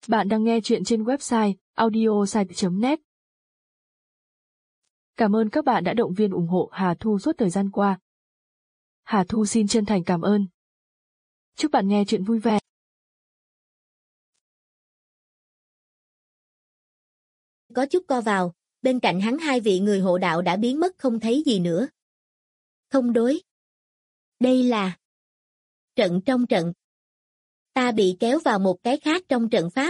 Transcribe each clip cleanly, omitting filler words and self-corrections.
Bạn đang nghe chuyện trên website audiosite.net. Cảm ơn các bạn đã động viên ủng hộ Hà Thu suốt thời gian qua. Hà Thu xin chân thành cảm ơn. Chúc bạn nghe chuyện vui vẻ. Có chút co vào, bên cạnh hắn hai vị người hộ đạo đã biến mất không thấy gì nữa. Không đối. Đây là trận trong trận. Ta bị kéo vào một cái khác trong trận pháp.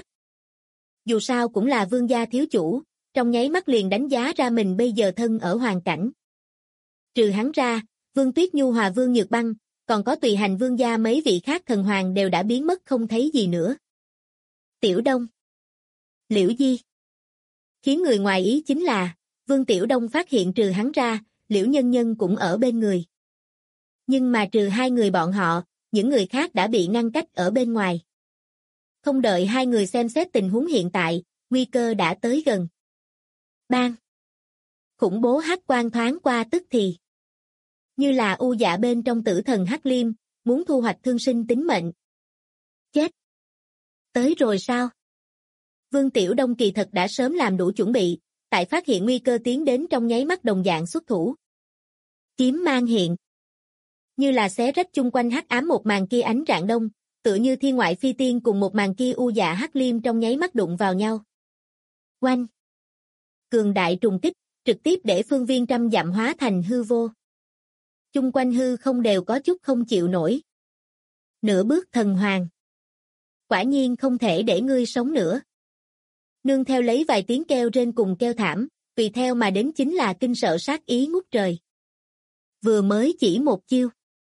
Dù sao cũng là vương gia thiếu chủ, trong nháy mắt liền đánh giá ra mình bây giờ thân ở hoàn cảnh. Trừ hắn ra, Vương Tuyết Nhu hòa Vương Nhược Băng, còn có tùy hành vương gia mấy vị khác thần hoàng đều đã biến mất không thấy gì nữa. Tiểu Đông, Liễu Di. Khiến người ngoài ý chính là, Vương Tiểu Đông phát hiện trừ hắn ra, Liễu Nhân Nhân cũng ở bên người. Nhưng mà trừ hai người bọn họ, những người khác đã bị ngăn cách ở bên ngoài. Không đợi hai người xem xét tình huống hiện tại, nguy cơ đã tới gần. Bang! Khủng bố hắc quang thoáng qua tức thì. Như là u dạ bên trong tử thần Hắc Liêm, muốn thu hoạch thương sinh tính mệnh. Chết! Tới rồi sao? Vương Tiểu Đông kỳ thật đã sớm làm đủ chuẩn bị, tại phát hiện nguy cơ tiến đến trong nháy mắt đồng dạng xuất thủ. Kiếm mang hiện. Như là xé rách chung quanh hắc ám một màn kia ánh rạng đông, tựa như thiên ngoại phi tiên cùng một màn kia u dạ Hắc Liêm trong nháy mắt đụng vào nhau. Oanh! Cường đại trùng kích, trực tiếp để phương viên trăm dặm hóa thành hư vô. Chung quanh hư không đều có chút không chịu nổi. Nửa bước thần hoàng. Quả nhiên không thể để ngươi sống nữa. Nương theo lấy vài tiếng kêu rên cùng kêu thảm, tùy theo mà đến chính là kinh sợ sát ý ngút trời. Vừa mới chỉ một chiêu.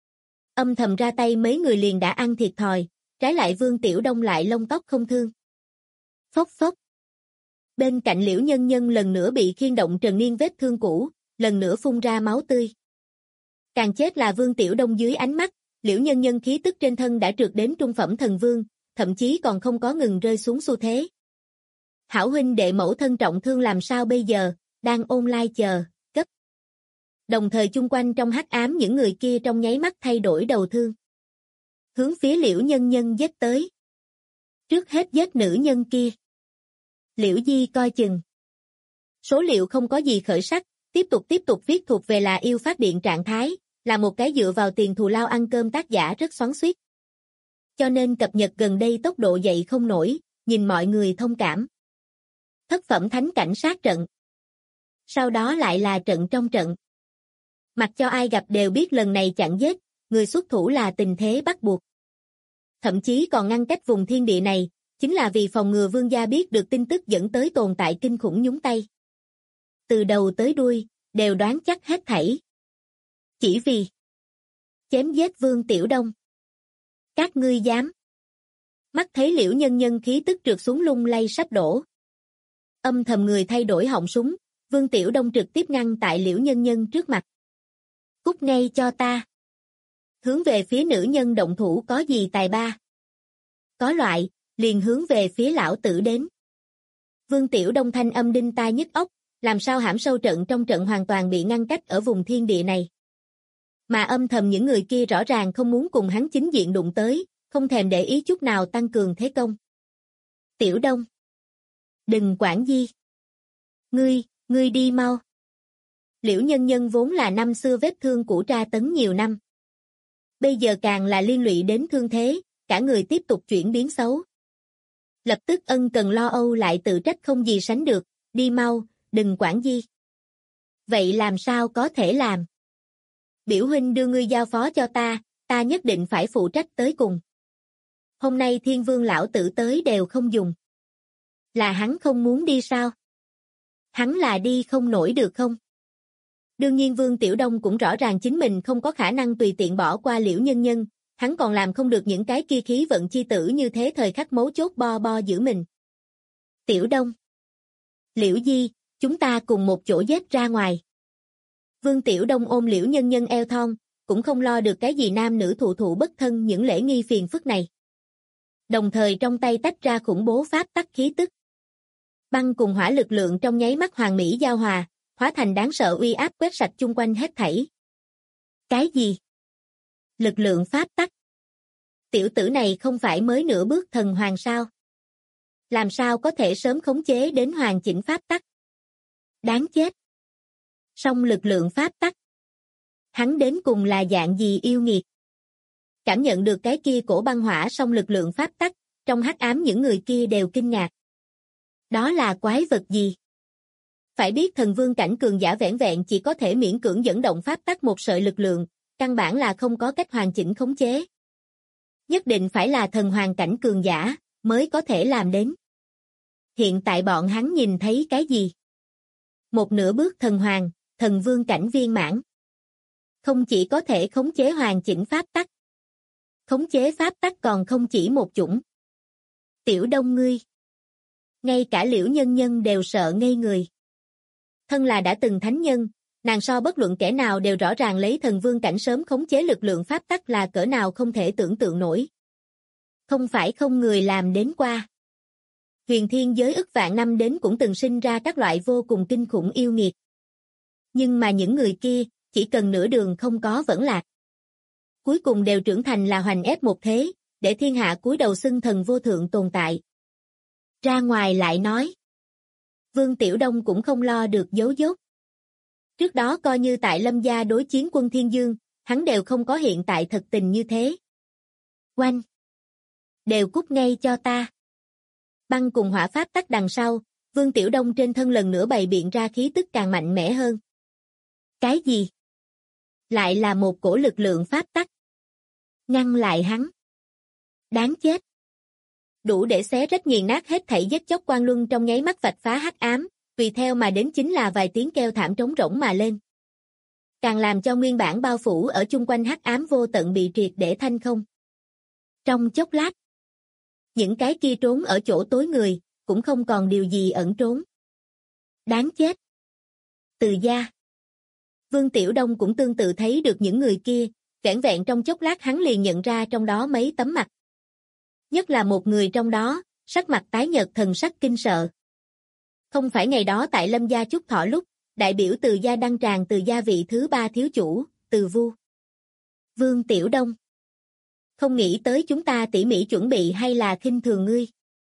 Âm thầm ra tay mấy người liền đã ăn thiệt thòi, trái lại Vương Tiểu Đông lại lông tóc không thương. Phốc phốc. Bên cạnh Liễu Nhân Nhân lần nữa bị khiên động trần niên vết thương cũ, lần nữa phun ra máu tươi. Càng chết là Vương Tiểu Đông dưới ánh mắt, Liễu Nhân Nhân khí tức trên thân đã trượt đến trung phẩm thần vương, thậm chí còn không có ngừng rơi xuống xu thế. Hảo huynh đệ mẫu thân trọng thương làm sao bây giờ, đang online chờ, cấp. Đồng thời chung quanh trong hắc ám những người kia trong nháy mắt thay đổi đầu thương. Hướng phía Liễu Nhân Nhân giết tới. Trước hết giết nữ nhân kia. Liễu Di coi chừng. Số liệu không có gì khởi sắc, tiếp tục viết thuộc về là yêu phát điện trạng thái, là một cái dựa vào tiền thù lao ăn cơm tác giả rất xoắn xuýt. Cho nên cập nhật gần đây tốc độ dậy không nổi, nhìn mọi người thông cảm. Thất phẩm thánh cảnh sát trận. Sau đó lại là trận trong trận. Mặc cho ai gặp đều biết lần này chặn giết, người xuất thủ là tình thế bắt buộc. Thậm chí còn ngăn cách vùng thiên địa này, chính là vì phòng ngừa vương gia biết được tin tức dẫn tới tồn tại kinh khủng nhúng tay. Từ đầu tới đuôi, đều đoán chắc hết thảy. Chỉ vì chém giết Vương Tiểu Đông. Các ngươi dám. Mắt thấy Liễu Nhân Nhân khí tức trượt xuống lung lay sắp đổ. Âm thầm người thay đổi họng súng, Vương Tiểu Đông trực tiếp ngăn tại Liễu Nhân Nhân trước mặt. Cút ngay cho ta. Hướng về phía nữ nhân động thủ có gì tài ba. Có loại, liền hướng về phía lão tử đến. Vương Tiểu Đông thanh âm đinh tai nhức óc, làm sao hãm sâu trận trong trận hoàn toàn bị ngăn cách ở vùng thiên địa này. Mà âm thầm những người kia rõ ràng không muốn cùng hắn chính diện đụng tới, không thèm để ý chút nào tăng cường thế công. Tiểu Đông. Đừng quản gì. Ngươi đi mau. Liễu Nhân Nhân vốn là năm xưa vết thương cũ tra tấn nhiều năm. Bây giờ càng là liên lụy đến thương thế, cả người tiếp tục chuyển biến xấu. Lập tức ân cần lo âu lại tự trách không gì sánh được, đi mau, đừng quản gì. Vậy làm sao có thể làm? Biểu huynh đưa ngươi giao phó cho ta nhất định phải phụ trách tới cùng. Hôm nay Thiên Vương lão tử tới đều không dùng. Là hắn không muốn đi sao? Hắn là đi không nổi được không? Đương nhiên Vương Tiểu Đông cũng rõ ràng chính mình không có khả năng tùy tiện bỏ qua Liễu Nhân Nhân, hắn còn làm không được những cái kia khí vận chi tử như thế thời khắc mấu chốt bo giữ mình. Tiểu Đông. Liễu Di, chúng ta cùng một chỗ giết ra ngoài. Vương Tiểu Đông ôm Liễu Nhân Nhân eo thon, cũng không lo được cái gì nam nữ thụ bất thân những lễ nghi phiền phức này. Đồng thời trong tay tách ra khủng bố pháp tắc khí tức. Băng cùng hỏa lực lượng trong nháy mắt hoàn mỹ giao hòa, hóa thành đáng sợ uy áp quét sạch chung quanh hết thảy. Cái gì? Lực lượng pháp tắc. Tiểu tử này không phải mới nửa bước thần hoàng sao? Làm sao có thể sớm khống chế đến hoàn chỉnh pháp tắc? Đáng chết. Song lực lượng pháp tắc. Hắn đến cùng là dạng gì yêu nghiệt? Cảm nhận được cái kia cổ băng hỏa song lực lượng pháp tắc, trong hắc ám những người kia đều kinh ngạc. Đó là quái vật gì? Phải biết thần vương cảnh cường giả vẻn vẹn chỉ có thể miễn cưỡng dẫn động pháp tắc một sợi lực lượng, căn bản là không có cách hoàn chỉnh khống chế. Nhất định phải là thần hoàng cảnh cường giả, mới có thể làm đến. Hiện tại bọn hắn nhìn thấy cái gì? Một nửa bước thần hoàng, thần vương cảnh viên mãn. Không chỉ có thể khống chế hoàn chỉnh pháp tắc. Khống chế pháp tắc còn không chỉ một chủng. Tiểu Đông ngươi. Ngay cả Liễu Nhân Nhân đều sợ ngây người. Thân là đã từng thánh nhân, nàng so bất luận kẻ nào đều rõ ràng lấy thần vương cảnh sớm khống chế lực lượng pháp tắc là cỡ nào không thể tưởng tượng nổi. Không phải không người làm đến qua. Huyền thiên giới ức vạn năm đến cũng từng sinh ra các loại vô cùng kinh khủng yêu nghiệt. Nhưng mà những người kia, chỉ cần nửa đường không có vẫn lạc. Cuối cùng đều trưởng thành là hoành ép một thế, để thiên hạ cúi đầu xưng thần vô thượng tồn tại. Ra ngoài lại nói. Vương Tiểu Đông cũng không lo được giấu dốt. Trước đó coi như tại Lâm gia đối chiến quân Thiên Dương, hắn đều không có hiện tại thật tình như thế. Oanh! Đều cút ngay cho ta. Băng cùng hỏa pháp tắc đằng sau, Vương Tiểu Đông trên thân lần nữa bày biện ra khí tức càng mạnh mẽ hơn. Cái gì? Lại là một cổ lực lượng pháp tắc. Ngăn lại hắn. Đáng chết. Đủ để xé rách nghiền nát hết thảy giết chóc Quan Luân trong nháy mắt vạch phá hắc ám, tùy theo mà đến chính là vài tiếng kêu thảm trống rỗng mà lên. Càng làm cho nguyên bản bao phủ ở chung quanh hắc ám vô tận bị triệt để thanh không. Trong chốc lát, những cái kia trốn ở chỗ tối người, cũng không còn điều gì ẩn trốn. Đáng chết. Từ gia. Vương Tiểu Đông cũng tương tự thấy được những người kia, vẻn vẹn trong chốc lát hắn liền nhận ra trong đó mấy tấm mặt. Nhất là một người trong đó, sắc mặt tái nhợt thần sắc kinh sợ. Không phải ngày đó tại Lâm gia chúc thọ lúc, đại biểu Từ gia đăng tràng Từ gia vị thứ 3 thiếu chủ, Từ Vu. Vương Tiểu Đông. Không nghĩ tới chúng ta tỉ mỉ chuẩn bị hay là khinh thường ngươi.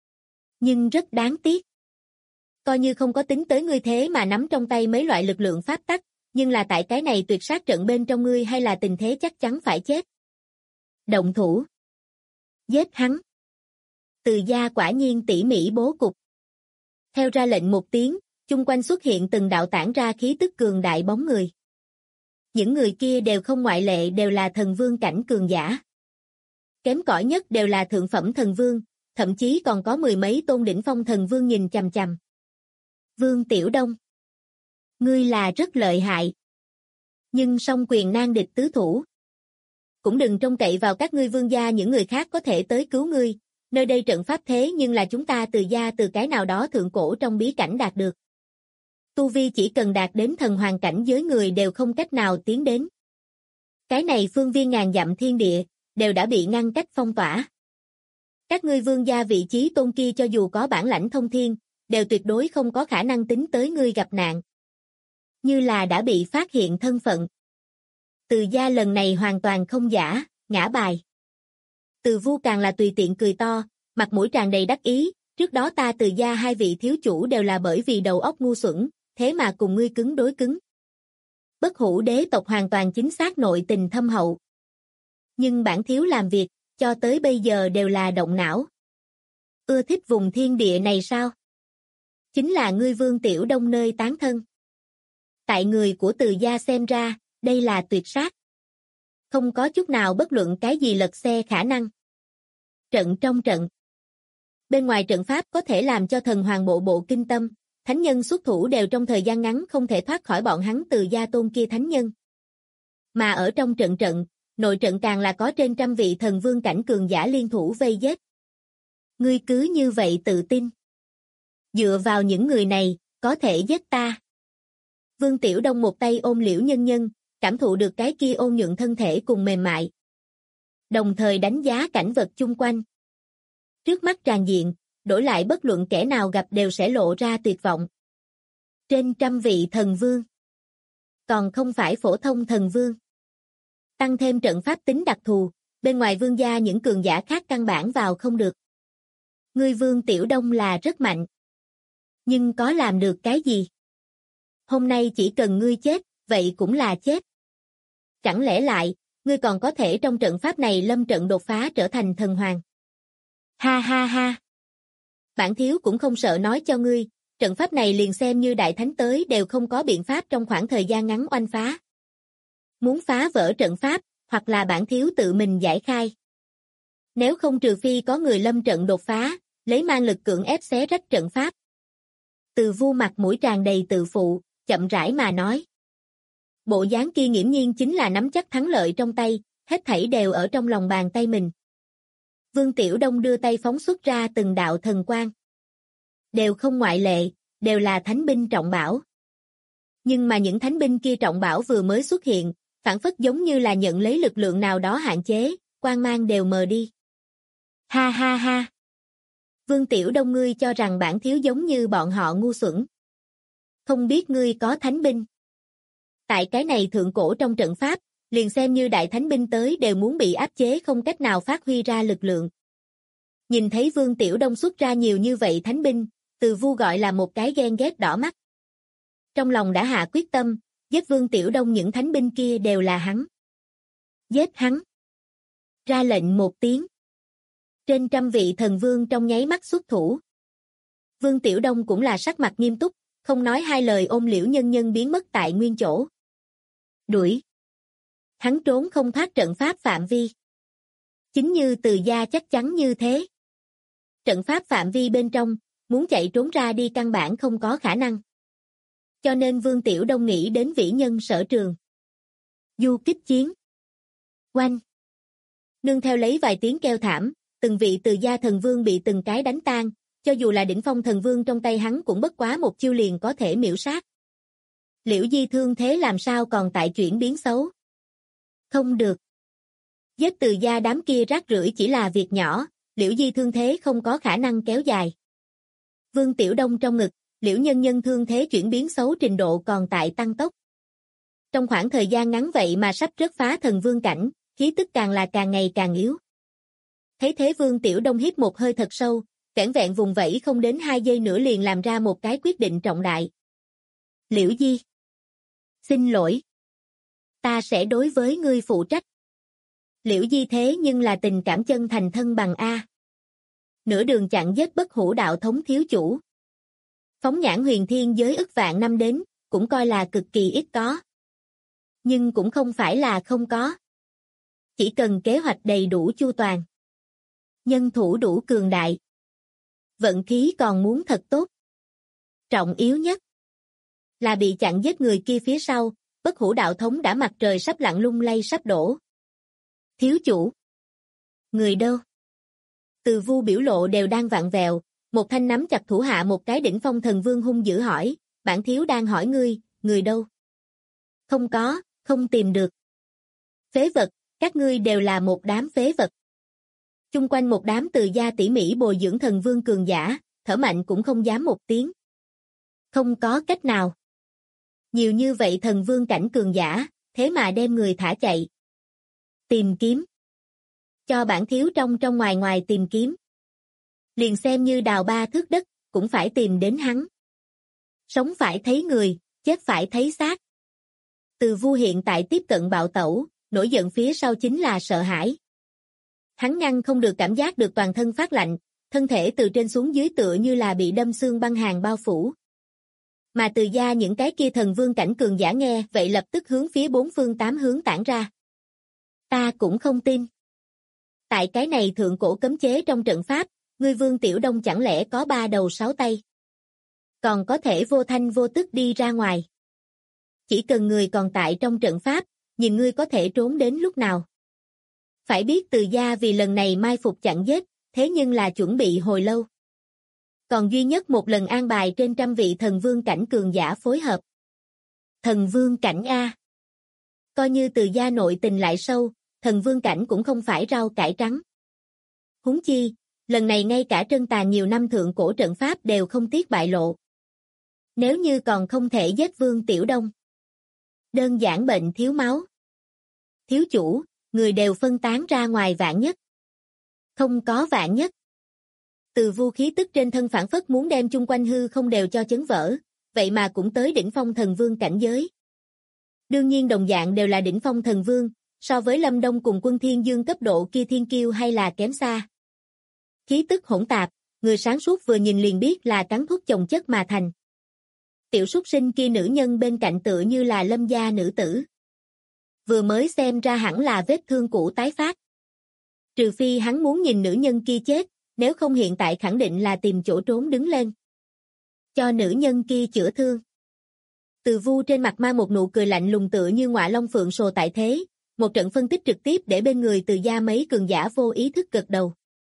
Nhưng rất đáng tiếc. Coi như không có tính tới ngươi thế mà nắm trong tay mấy loại lực lượng pháp tắc, nhưng là tại cái này tuyệt sát trận bên trong ngươi hay là tình thế chắc chắn phải chết. Động thủ. Giết hắn. Từ gia quả nhiên tỉ mỉ bố cục. Theo ra lệnh một tiếng, chung quanh xuất hiện từng đạo tản ra khí tức cường đại bóng người. Những người kia đều không ngoại lệ đều là thần vương cảnh cường giả. Kém cỏi nhất đều là thượng phẩm thần vương, thậm chí còn có mười mấy tôn đỉnh phong thần vương nhìn chằm chằm. Vương Tiểu Đông. Ngươi là rất lợi hại. Nhưng song quyền nan địch tứ thủ. Cũng đừng trông cậy vào các ngươi vương gia những người khác có thể tới cứu ngươi. Nơi đây trận pháp thế nhưng là chúng ta Từ gia từ cái nào đó thượng cổ trong bí cảnh đạt được. Tu vi chỉ cần đạt đến thần hoàng cảnh giới người đều không cách nào tiến đến. Cái này phương viên ngàn dặm thiên địa, đều đã bị ngăn cách phong tỏa. Các ngươi vương gia vị trí tôn kia cho dù có bản lãnh thông thiên, đều tuyệt đối không có khả năng tính tới ngươi gặp nạn. Như là đã bị phát hiện thân phận. Từ gia lần này hoàn toàn không giả, ngã bài. Từ Vu càng là tùy tiện cười to, mặt mũi tràn đầy đắc ý, trước đó ta Từ gia hai vị thiếu chủ đều là bởi vì đầu óc ngu xuẩn, thế mà cùng ngươi cứng đối cứng. Bất hủ đế tộc hoàn toàn chính xác nội tình thâm hậu. Nhưng bản thiếu làm việc, cho tới bây giờ đều là động não. Ưa thích vùng thiên địa này sao? Chính là ngươi Vương Tiểu Đông nơi tán thân. Tại người của Từ gia xem ra, đây là tuyệt sát. Không có chút nào bất luận cái gì lật xe khả năng. Trận trong trận. Bên ngoài trận pháp có thể làm cho thần hoàng bộ bộ kinh tâm, thánh nhân xuất thủ đều trong thời gian ngắn không thể thoát khỏi bọn hắn Từ gia tôn kia thánh nhân. Mà ở trong trận, nội trận càng là có trên trăm vị thần vương cảnh cường giả liên thủ vây giết. Ngươi cứ như vậy tự tin. Dựa vào những người này, có thể giết ta. Vương Tiểu Đông một tay ôm Liễu Nhân Nhân, cảm thụ được cái kia ôn nhuận thân thể cùng mềm mại. Đồng thời đánh giá cảnh vật chung quanh. Trước mắt tràn diện, đổi lại bất luận kẻ nào gặp đều sẽ lộ ra tuyệt vọng. Trên trăm vị thần vương. Còn không phải phổ thông thần vương. Tăng thêm trận pháp tính đặc thù, bên ngoài vương gia những cường giả khác căn bản vào không được. Ngươi Vương Tiểu Đông là rất mạnh. Nhưng có làm được cái gì? Hôm nay chỉ cần ngươi chết, vậy cũng là chết. Chẳng lẽ lại, ngươi còn có thể trong trận pháp này lâm trận đột phá trở thành thần hoàng? Ha ha ha. Bản thiếu cũng không sợ nói cho ngươi, trận pháp này liền xem như đại thánh tới đều không có biện pháp trong khoảng thời gian ngắn oanh phá. Muốn phá vỡ trận pháp, hoặc là bản thiếu tự mình giải khai. Nếu không trừ phi có người lâm trận đột phá, lấy mang lực cưỡng ép xé rách trận pháp. Từ Vu mặt mũi tràn đầy tự phụ, chậm rãi mà nói. Bộ dáng kia nghiễm nhiên chính là nắm chắc thắng lợi trong tay, hết thảy đều ở trong lòng bàn tay mình. Vương Tiểu Đông đưa tay phóng xuất ra từng đạo thần quang. Đều không ngoại lệ, đều là thánh binh trọng bảo. Nhưng mà những thánh binh kia trọng bảo vừa mới xuất hiện, phản phất giống như là nhận lấy lực lượng nào đó hạn chế, quang mang đều mờ đi. Ha ha ha. Vương Tiểu Đông, ngươi cho rằng bản thiếu giống như bọn họ ngu xuẩn. Không biết ngươi có thánh binh. Tại cái này thượng cổ trong trận pháp, liền xem như đại thánh binh tới đều muốn bị áp chế không cách nào phát huy ra lực lượng. Nhìn thấy Vương Tiểu Đông xuất ra nhiều như vậy thánh binh, Từ Vu gọi là một cái ghen ghét đỏ mắt. Trong lòng đã hạ quyết tâm, giết Vương Tiểu Đông, những thánh binh kia đều là hắn. Giết hắn. Ra lệnh một tiếng. Trên trăm vị thần vương trong nháy mắt xuất thủ. Vương Tiểu Đông cũng là sắc mặt nghiêm túc, không nói hai lời ôm Liễu Nhân Nhân biến mất tại nguyên chỗ. Đuổi. Hắn trốn không thoát trận pháp phạm vi. Chính như Từ gia chắc chắn như thế. Trận pháp phạm vi bên trong, muốn chạy trốn ra đi căn bản không có khả năng. Cho nên Vương Tiểu Đông nghĩ đến vĩ nhân Sở Trường. Du kích chiến. Oanh. Nương theo lấy vài tiếng kêu thảm, từng vị Từ gia thần vương bị từng cái đánh tan, cho dù là đỉnh phong thần vương trong tay hắn cũng bất quá một chiêu liền có thể miểu sát. Liễu Di thương thế làm sao còn tại chuyển biến xấu? Không được. Giết Từ gia đám kia rác rưởi chỉ là việc nhỏ, Liễu Di thương thế không có khả năng kéo dài. Vương Tiểu Đông trong ngực, Liễu Nhân Nhân thương thế chuyển biến xấu trình độ còn tại tăng tốc. Trong khoảng thời gian ngắn vậy mà sắp rớt phá thần vương cảnh, khí tức càng là càng ngày càng yếu. Thấy thế Vương Tiểu Đông hít một hơi thật sâu, vẻn vẹn vùng vẫy không đến 2 giây nữa liền làm ra một cái quyết định trọng đại. Liễu Di. Xin lỗi. Ta sẽ đối với ngươi phụ trách. Liễu Di thế nhưng là tình cảm chân thành thân bằng A. Nửa đường chặn giết Bất Hủ đạo thống thiếu chủ. Phóng nhãn huyền thiên giới ức vạn năm đến, cũng coi là cực kỳ ít có. Nhưng cũng không phải là không có. Chỉ cần kế hoạch đầy đủ chu toàn. Nhân thủ đủ cường đại. Vận khí còn muốn thật tốt. Trọng yếu nhất là bị chặn giết người kia phía sau, Bất Hủ đạo thống đã mặt trời sắp lặn lung lay sắp đổ. Thiếu chủ. Người đâu? Từ Vu biểu lộ đều đang vặn vẹo, một thanh nắm chặt thủ hạ một cái đỉnh phong thần vương hung dữ hỏi, bản thiếu đang hỏi ngươi, người đâu? Không có, không tìm được. Phế vật, các ngươi đều là một đám phế vật. Chung quanh một đám Từ gia tỉ mỉ bồi dưỡng thần vương cường giả, thở mạnh cũng không dám một tiếng. Không có cách nào. Nhiều như vậy thần vương cảnh cường giả, thế mà đem người thả chạy. Tìm kiếm. Cho bản thiếu trong ngoài ngoài tìm kiếm. Liền xem như đào 3 thước đất, cũng phải tìm đến hắn. Sống phải thấy người, chết phải thấy xác. Từ Vu hiện tại tiếp cận bạo tẩu, nổi giận phía sau chính là sợ hãi. Hắn ngăn không được cảm giác được toàn thân phát lạnh, thân thể từ trên xuống dưới tựa như là bị đâm xương băng hàn bao phủ. Mà Từ gia những cái kia thần vương cảnh cường giả nghe vậy lập tức hướng phía 4 phương 8 hướng tản ra. Ta cũng không tin. Tại cái này thượng cổ cấm chế trong trận pháp, ngươi Vương Tiểu Đông chẳng lẽ có 3 đầu 6 tay. Còn có thể vô thanh vô tức đi ra ngoài. Chỉ cần người còn tại trong trận pháp, nhìn ngươi có thể trốn đến lúc nào. Phải biết Từ gia vì lần này mai phục chặn giết, thế nhưng là chuẩn bị hồi lâu. Còn duy nhất một lần an bài trên trăm vị thần vương cảnh cường giả phối hợp. Thần vương cảnh A. Coi như Từ gia nội tình lại sâu, thần vương cảnh cũng không phải rau cải trắng. Huống chi, lần này ngay cả trân tàn nhiều năm thượng cổ trận pháp đều không tiếc bại lộ. Nếu như còn không thể giết Vương Tiểu Đông. Đơn giản bệnh thiếu máu. Thiếu chủ, người đều phân tán ra ngoài vạn nhất. Không có vạn nhất. Từ Vu khí tức trên thân phản phất muốn đem chung quanh hư không đều cho chấn vỡ, vậy mà cũng tới đỉnh phong thần vương cảnh giới. Đương nhiên đồng dạng đều là đỉnh phong thần vương, so với Lâm Đông cùng Quân Thiên Dương cấp độ kia thiên kiêu hay là kém xa. Khí tức hỗn tạp, người sáng suốt vừa nhìn liền biết là cắn thuốc chồng chất mà thành. Tiểu súc sinh kia nữ nhân bên cạnh tựa như là Lâm gia nữ tử. Vừa mới xem ra hẳn là vết thương cũ tái phát. Trừ phi hắn muốn nhìn nữ nhân kia chết, nếu không hiện tại khẳng định là tìm chỗ trốn đứng lên. Cho nữ nhân kia chữa thương. Từ Vu trên mặt mang một nụ cười lạnh lùng tựa như ngọa long phượng sồ tại thế, một trận phân tích trực tiếp để bên người Từ gia mấy cường giả vô ý thức gật đầu.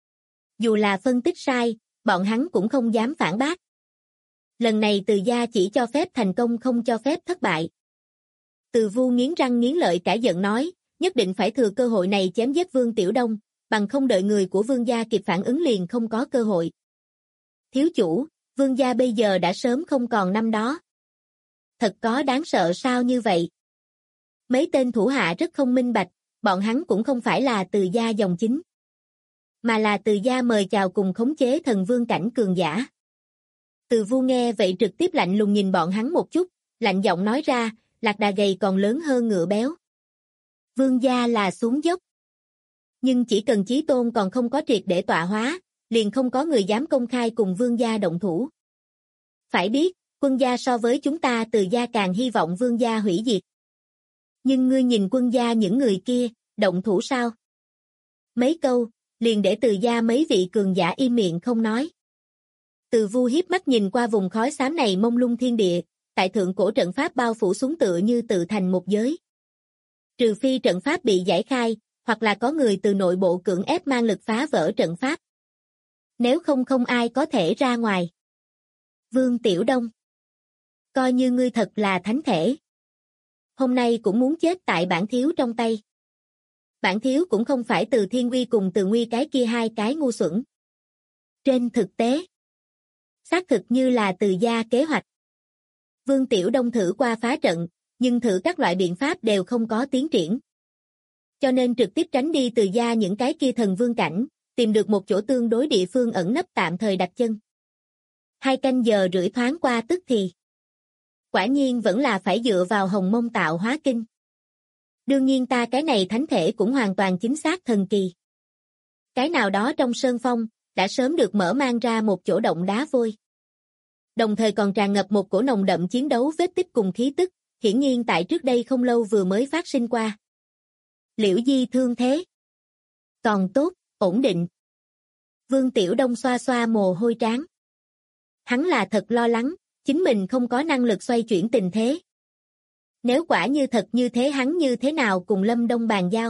Dù là phân tích sai, bọn hắn cũng không dám phản bác. Lần này Từ gia chỉ cho phép thành công không cho phép thất bại. Từ Vu nghiến răng nghiến lợi cả giận nói, nhất định phải thừa cơ hội này chém giết Vương Tiểu Đông, bằng không đợi người của Vương gia kịp phản ứng liền không có cơ hội. Thiếu chủ, Vương gia bây giờ đã sớm không còn năm đó. Thật có đáng sợ sao như vậy? Mấy tên thủ hạ rất không minh bạch, bọn hắn cũng không phải là Từ gia dòng chính, mà là Từ gia mời chào cùng khống chế thần vương cảnh cường giả. Từ Vu nghe vậy trực tiếp lạnh lùng nhìn bọn hắn một chút, lạnh giọng nói ra, lạc đà gầy còn lớn hơn ngựa béo. Vương gia là xuống dốc. Nhưng chỉ cần Chí Tôn còn không có triệt để tọa hóa, liền không có người dám công khai cùng Vương gia động thủ. Phải biết, Quân gia so với chúng ta Từ gia càng hy vọng Vương gia hủy diệt. Nhưng ngươi nhìn Quân gia những người kia, động thủ sao? Mấy câu, liền để Từ gia mấy vị cường giả im miệng không nói. Từ Vu hiếp mắt nhìn qua vùng khói xám này mông lung thiên địa, tại thượng cổ trận pháp bao phủ xuống tựa như tự thành một giới. Trừ phi trận pháp bị giải khai, hoặc là có người từ nội bộ cưỡng ép mang lực phá vỡ trận pháp. Nếu không không ai có thể ra ngoài. Vương Tiểu Đông, coi như ngươi thật là thánh thể. Hôm nay cũng muốn chết tại bản thiếu trong tay. Bản thiếu cũng không phải Từ Thiên Uy cùng Từ Nguy cái kia hai cái ngu xuẩn. Trên thực tế, xác thực như là Từ gia kế hoạch. Vương Tiểu Đông thử qua phá trận, nhưng thử các loại biện pháp đều không có tiến triển. Cho nên trực tiếp tránh đi Từ gia những cái kia thần vương cảnh, tìm được một chỗ tương đối địa phương ẩn nấp tạm thời đặt chân. 2 canh giờ rưỡi thoáng qua tức thì. Quả nhiên vẫn là phải dựa vào Hồng Mông tạo hóa kinh. Đương nhiên ta cái này thánh thể cũng hoàn toàn chính xác thần kỳ. Cái nào đó trong sơn phong, đã sớm được mở mang ra một chỗ động đá vôi. Đồng thời còn tràn ngập một cổ nồng đậm chiến đấu vết tích cùng khí tức, hiển nhiên tại trước đây không lâu vừa mới phát sinh qua. Liễu Di thương thế. Còn tốt, ổn định. Vương Tiểu Đông xoa xoa mồ hôi trán. Hắn là thật lo lắng, chính mình không có năng lực xoay chuyển tình thế. Nếu quả như thật như thế hắn như thế nào cùng Lâm Đông bàn giao?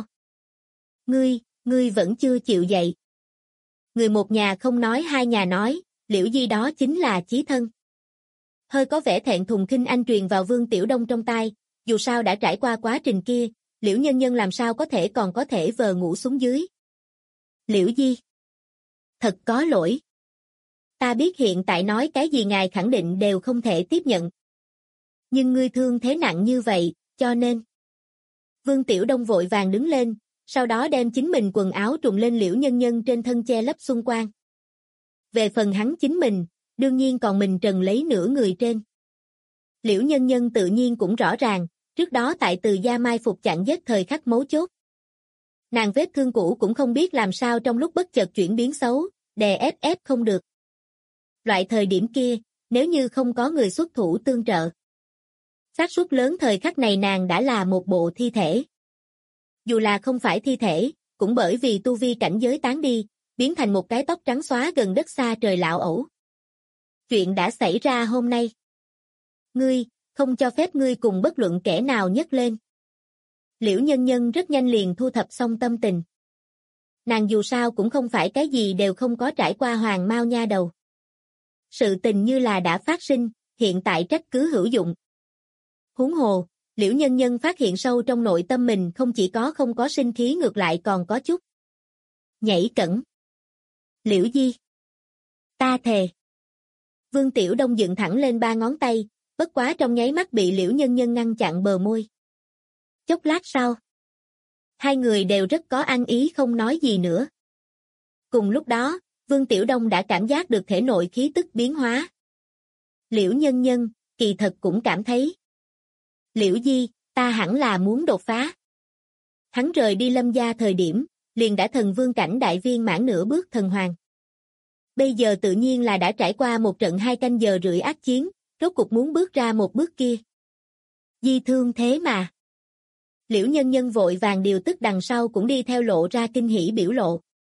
Ngươi vẫn chưa chịu dậy. Người một nhà không nói hai nhà nói, Liễu Di đó chính là chí thân. Hơi có vẻ thẹn thùng khinh anh truyền vào Vương Tiểu Đông trong tai, dù sao đã trải qua quá trình kia, Liễu nhân nhân làm sao có thể còn có thể vờ ngủ xuống dưới. Liễu Di, thật có lỗi. Ta biết hiện tại nói cái gì ngài khẳng định đều không thể tiếp nhận. Nhưng ngươi thương thế nặng như vậy, cho nên. Vương Tiểu Đông vội vàng đứng lên, sau đó đem chính mình quần áo trùm lên Liễu nhân nhân trên thân che lấp xung quanh. Về phần hắn chính mình, đương nhiên còn mình trần lấy nửa người trên. Liễu nhân nhân tự nhiên cũng rõ ràng, trước đó tại Từ gia mai phục chặn giết thời khắc mấu chốt. Nàng vết thương cũ cũng không biết làm sao trong lúc bất chợt chuyển biến xấu, đè ép không được. Loại thời điểm kia, nếu như không có người xuất thủ tương trợ, xác suất lớn thời khắc này nàng đã là một bộ thi thể. Dù là không phải thi thể, cũng bởi vì tu vi cảnh giới tán đi, biến thành một cái tóc trắng xóa gần đất xa trời lão ẩu. Chuyện đã xảy ra hôm nay. Ngươi, không cho phép ngươi cùng bất luận kẻ nào nhấc lên. Liễu nhân nhân rất nhanh liền thu thập xong tâm tình. Nàng dù sao cũng không phải cái gì đều không có trải qua hoàng mao nha đầu. Sự tình như là đã phát sinh, hiện tại trách cứ hữu dụng. Huống hồ, Liễu nhân nhân phát hiện sâu trong nội tâm mình không chỉ có không có sinh khí ngược lại còn có chút nhảy cẫng. Liễu Di, ta thề. Vương Tiểu Đông dựng thẳng lên 3 ngón tay, bất quá trong nháy mắt bị Liễu nhân nhân ngăn chặn bờ môi. Chốc lát sau, hai người đều rất có ăn ý không nói gì nữa. Cùng lúc đó, Vương Tiểu Đông đã cảm giác được thể nội khí tức biến hóa. Liễu Nhân Nhân, kỳ thật cũng cảm thấy. Liễu Di, ta hẳn là muốn đột phá. Hắn rời đi Lâm gia thời điểm, liền đã thần vương cảnh đại viên mãn nửa bước thần hoàng. Bây giờ tự nhiên là đã trải qua một trận 2 canh giờ rưỡi ác chiến, rốt cục muốn bước ra một bước kia. Di thương thế mà. Liễu Nhân Nhân vội vàng điều tức đằng sau cũng đi theo lộ ra kinh hỉ biểu lộ.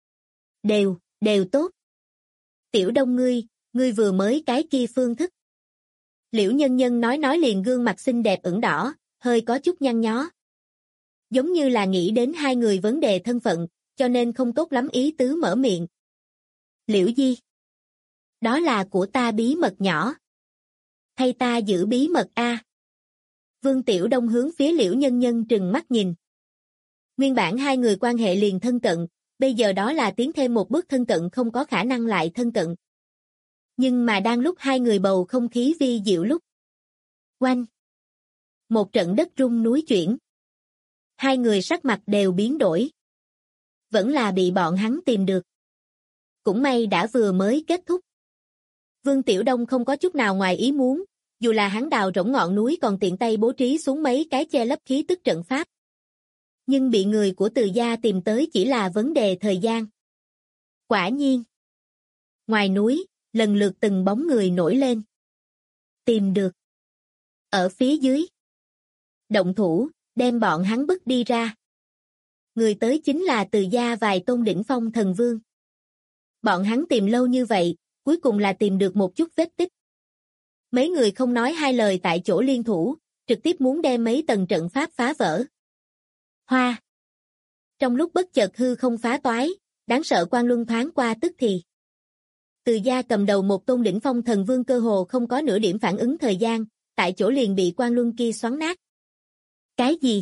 Đều tốt. Tiểu Đông ngươi vừa mới cái kia phương thức. Liễu Nhân Nhân nói liền gương mặt xinh đẹp ửng đỏ, hơi có chút nhăn nhó. Giống như là nghĩ đến hai người vấn đề thân phận, cho nên không tốt lắm ý tứ mở miệng. Liễu Di. Đó là của ta bí mật nhỏ. Thay ta giữ bí mật a. Vương Tiểu Đông hướng phía Liễu Nhân Nhân trừng mắt nhìn. Nguyên bản hai người quan hệ liền thân cận, bây giờ đó là tiến thêm một bước thân cận không có khả năng lại thân cận. Nhưng mà đang lúc hai người bầu không khí vi diệu lúc. Oanh! Một trận đất rung núi chuyển. Hai người sắc mặt đều biến đổi. Vẫn là bị bọn hắn tìm được. Cũng may đã vừa mới kết thúc. Vương Tiểu Đông không có chút nào ngoài ý muốn, dù là hắn đào rỗng ngọn núi còn tiện tay bố trí xuống mấy cái che lấp khí tức trận pháp. Nhưng bị người của Từ gia tìm tới chỉ là vấn đề thời gian. Quả nhiên. Ngoài núi, lần lượt từng bóng người nổi lên. Tìm được. Ở phía dưới. Động thủ, đem bọn hắn bức đi ra. Người tới chính là Từ gia vài tôn đỉnh phong thần vương. Bọn hắn tìm lâu như vậy, cuối cùng là tìm được một chút vết tích. Mấy người không nói hai lời tại chỗ liên thủ, trực tiếp muốn đem mấy tầng trận pháp phá vỡ. Hoa! Trong lúc bất chợt hư không phá toái, đáng sợ quang luân thoáng qua tức thì. Từ gia cầm đầu một tôn đỉnh phong thần vương cơ hồ không có nửa điểm phản ứng thời gian, tại chỗ liền bị quang luân kia xoắn nát. Cái gì?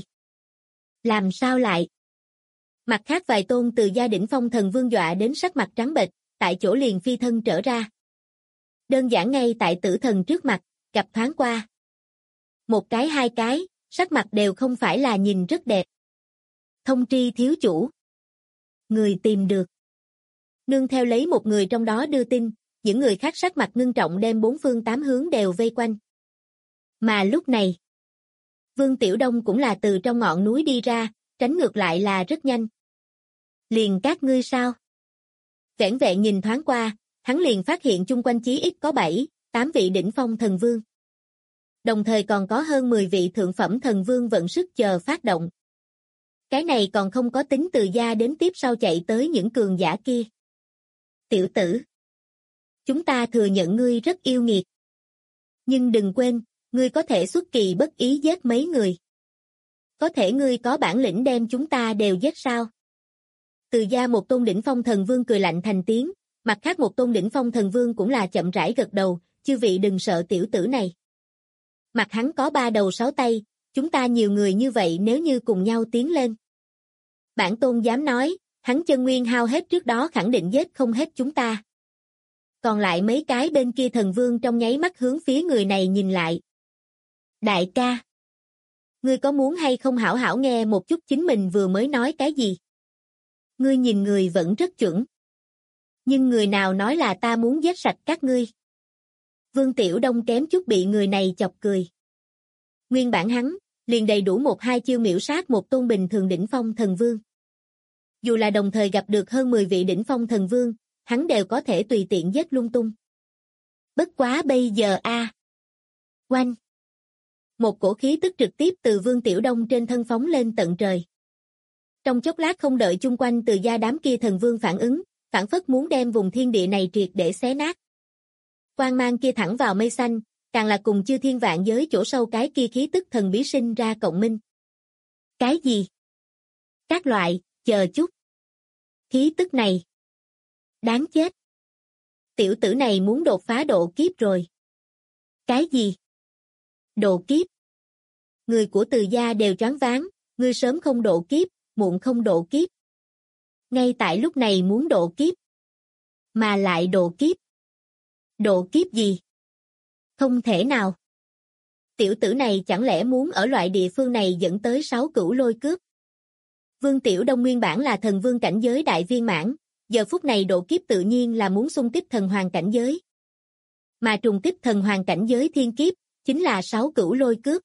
Làm sao lại? Mặt khác vài tôn Từ gia đỉnh phong thần vương dọa đến sắc mặt trắng bệch, tại chỗ liền phi thân trở ra. Đơn giản ngay tại tử thần trước mặt, gặp thoáng qua. Một cái hai cái, sắc mặt đều không phải là nhìn rất đẹp. Thông tri thiếu chủ. Người tìm được. Nương theo lấy một người trong đó đưa tin, những người khác sắc mặt ngưng trọng đem bốn phương tám hướng đều vây quanh. Mà lúc này, Vương Tiểu Đông cũng là từ trong ngọn núi đi ra, tránh ngược lại là rất nhanh. Liền các ngươi sao? Vẻn vẹn nhìn thoáng qua, hắn liền phát hiện chung quanh chí ít có 7, 8 vị đỉnh phong thần vương. Đồng thời còn có hơn 10 vị thượng phẩm thần vương vận sức chờ phát động. Cái này còn không có tính Từ gia đến tiếp sau chạy tới những cường giả kia. Tiểu tử, chúng ta thừa nhận ngươi rất yêu nghiệt. Nhưng đừng quên, ngươi có thể xuất kỳ bất ý giết mấy người. Có thể ngươi có bản lĩnh đem chúng ta đều giết sao? Từ gia một tôn đỉnh phong thần vương cười lạnh thành tiếng, mặt khác một tôn đỉnh phong thần vương cũng là chậm rãi gật đầu, chư vị đừng sợ tiểu tử này. Mặt hắn có 3 đầu 6 tay, chúng ta nhiều người như vậy nếu như cùng nhau tiến lên. Bản tôn dám nói, hắn chân nguyên hao hết trước đó khẳng định giết không hết chúng ta. Còn lại mấy cái bên kia thần vương trong nháy mắt hướng phía người này nhìn lại. Đại ca, ngươi có muốn hay không hảo hảo nghe một chút chính mình vừa mới nói cái gì? Ngươi nhìn người vẫn rất chuẩn. Nhưng người nào nói là ta muốn giết sạch các ngươi? Vương Tiểu Đông kém chút bị người này chọc cười. Nguyên bản hắn, liền đầy đủ 1-2 chiêu miểu sát một tôn bình thường đỉnh phong thần vương. Dù là đồng thời gặp được hơn 10 vị đỉnh phong thần vương, hắn đều có thể tùy tiện giết lung tung. Bất quá bây giờ Oanh! Một cổ khí tức trực tiếp từ Vương Tiểu Đông trên thân phóng lên tận trời. Trong chốc lát không đợi chung quanh Từ gia đám kia thần vương phản ứng, phản phất muốn đem vùng thiên địa này triệt để xé nát. Quang mang kia thẳng vào mây xanh, càng là cùng chư thiên vạn giới chỗ sâu cái kia khí tức thần bí sinh ra cộng minh. Cái gì? Các loại, chờ chút. Khí tức này. Đáng chết. Tiểu tử này muốn đột phá độ kiếp rồi. Cái gì? Độ kiếp. Người của Từ gia đều choáng váng, ngươi sớm không độ kiếp, muộn không độ kiếp. Ngay tại lúc này muốn độ kiếp. Mà lại độ kiếp. Độ kiếp gì? Không thể nào. Tiểu tử này chẳng lẽ muốn ở loại địa phương này dẫn tới 6 cửu lôi cướp? Vương Tiểu Đông nguyên bản là thần vương cảnh giới đại viên mãn, giờ phút này độ kiếp tự nhiên là muốn xung kích thần hoàng cảnh giới. Mà trùng kích thần hoàng cảnh giới thiên kiếp, chính là 6 cửu lôi cướp.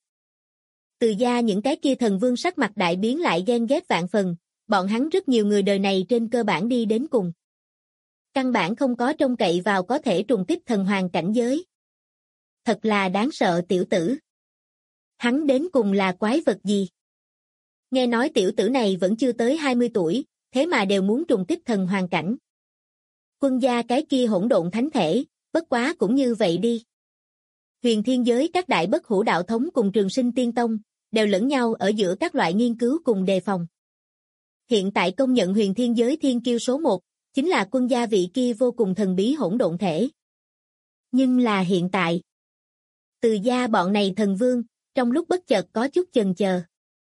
Từ gia những cái kia thần vương sắc mặt đại biến lại ghen ghét vạn phần, bọn hắn rất nhiều người đời này trên cơ bản đi đến cùng. Căn bản không có trông cậy vào có thể trùng kích thần hoàng cảnh giới. Thật là đáng sợ tiểu tử. Hắn đến cùng là quái vật gì? Nghe nói tiểu tử này vẫn chưa tới 20 tuổi, thế mà đều muốn trùng kích thần hoàng cảnh. Quân gia cái kia hỗn độn thánh thể, bất quá cũng như vậy đi. Huyền thiên giới các đại bất hủ đạo thống cùng Trường Sinh Tiên Tông, đều lẫn nhau ở giữa các loại nghiên cứu cùng đề phòng. Hiện tại công nhận huyền thiên giới thiên kiêu số 1, chính là quân gia vị kia vô cùng thần bí hỗn độn thể. Nhưng là hiện tại, Từ gia bọn này thần vương, trong lúc bất chợt có chút chần chờ.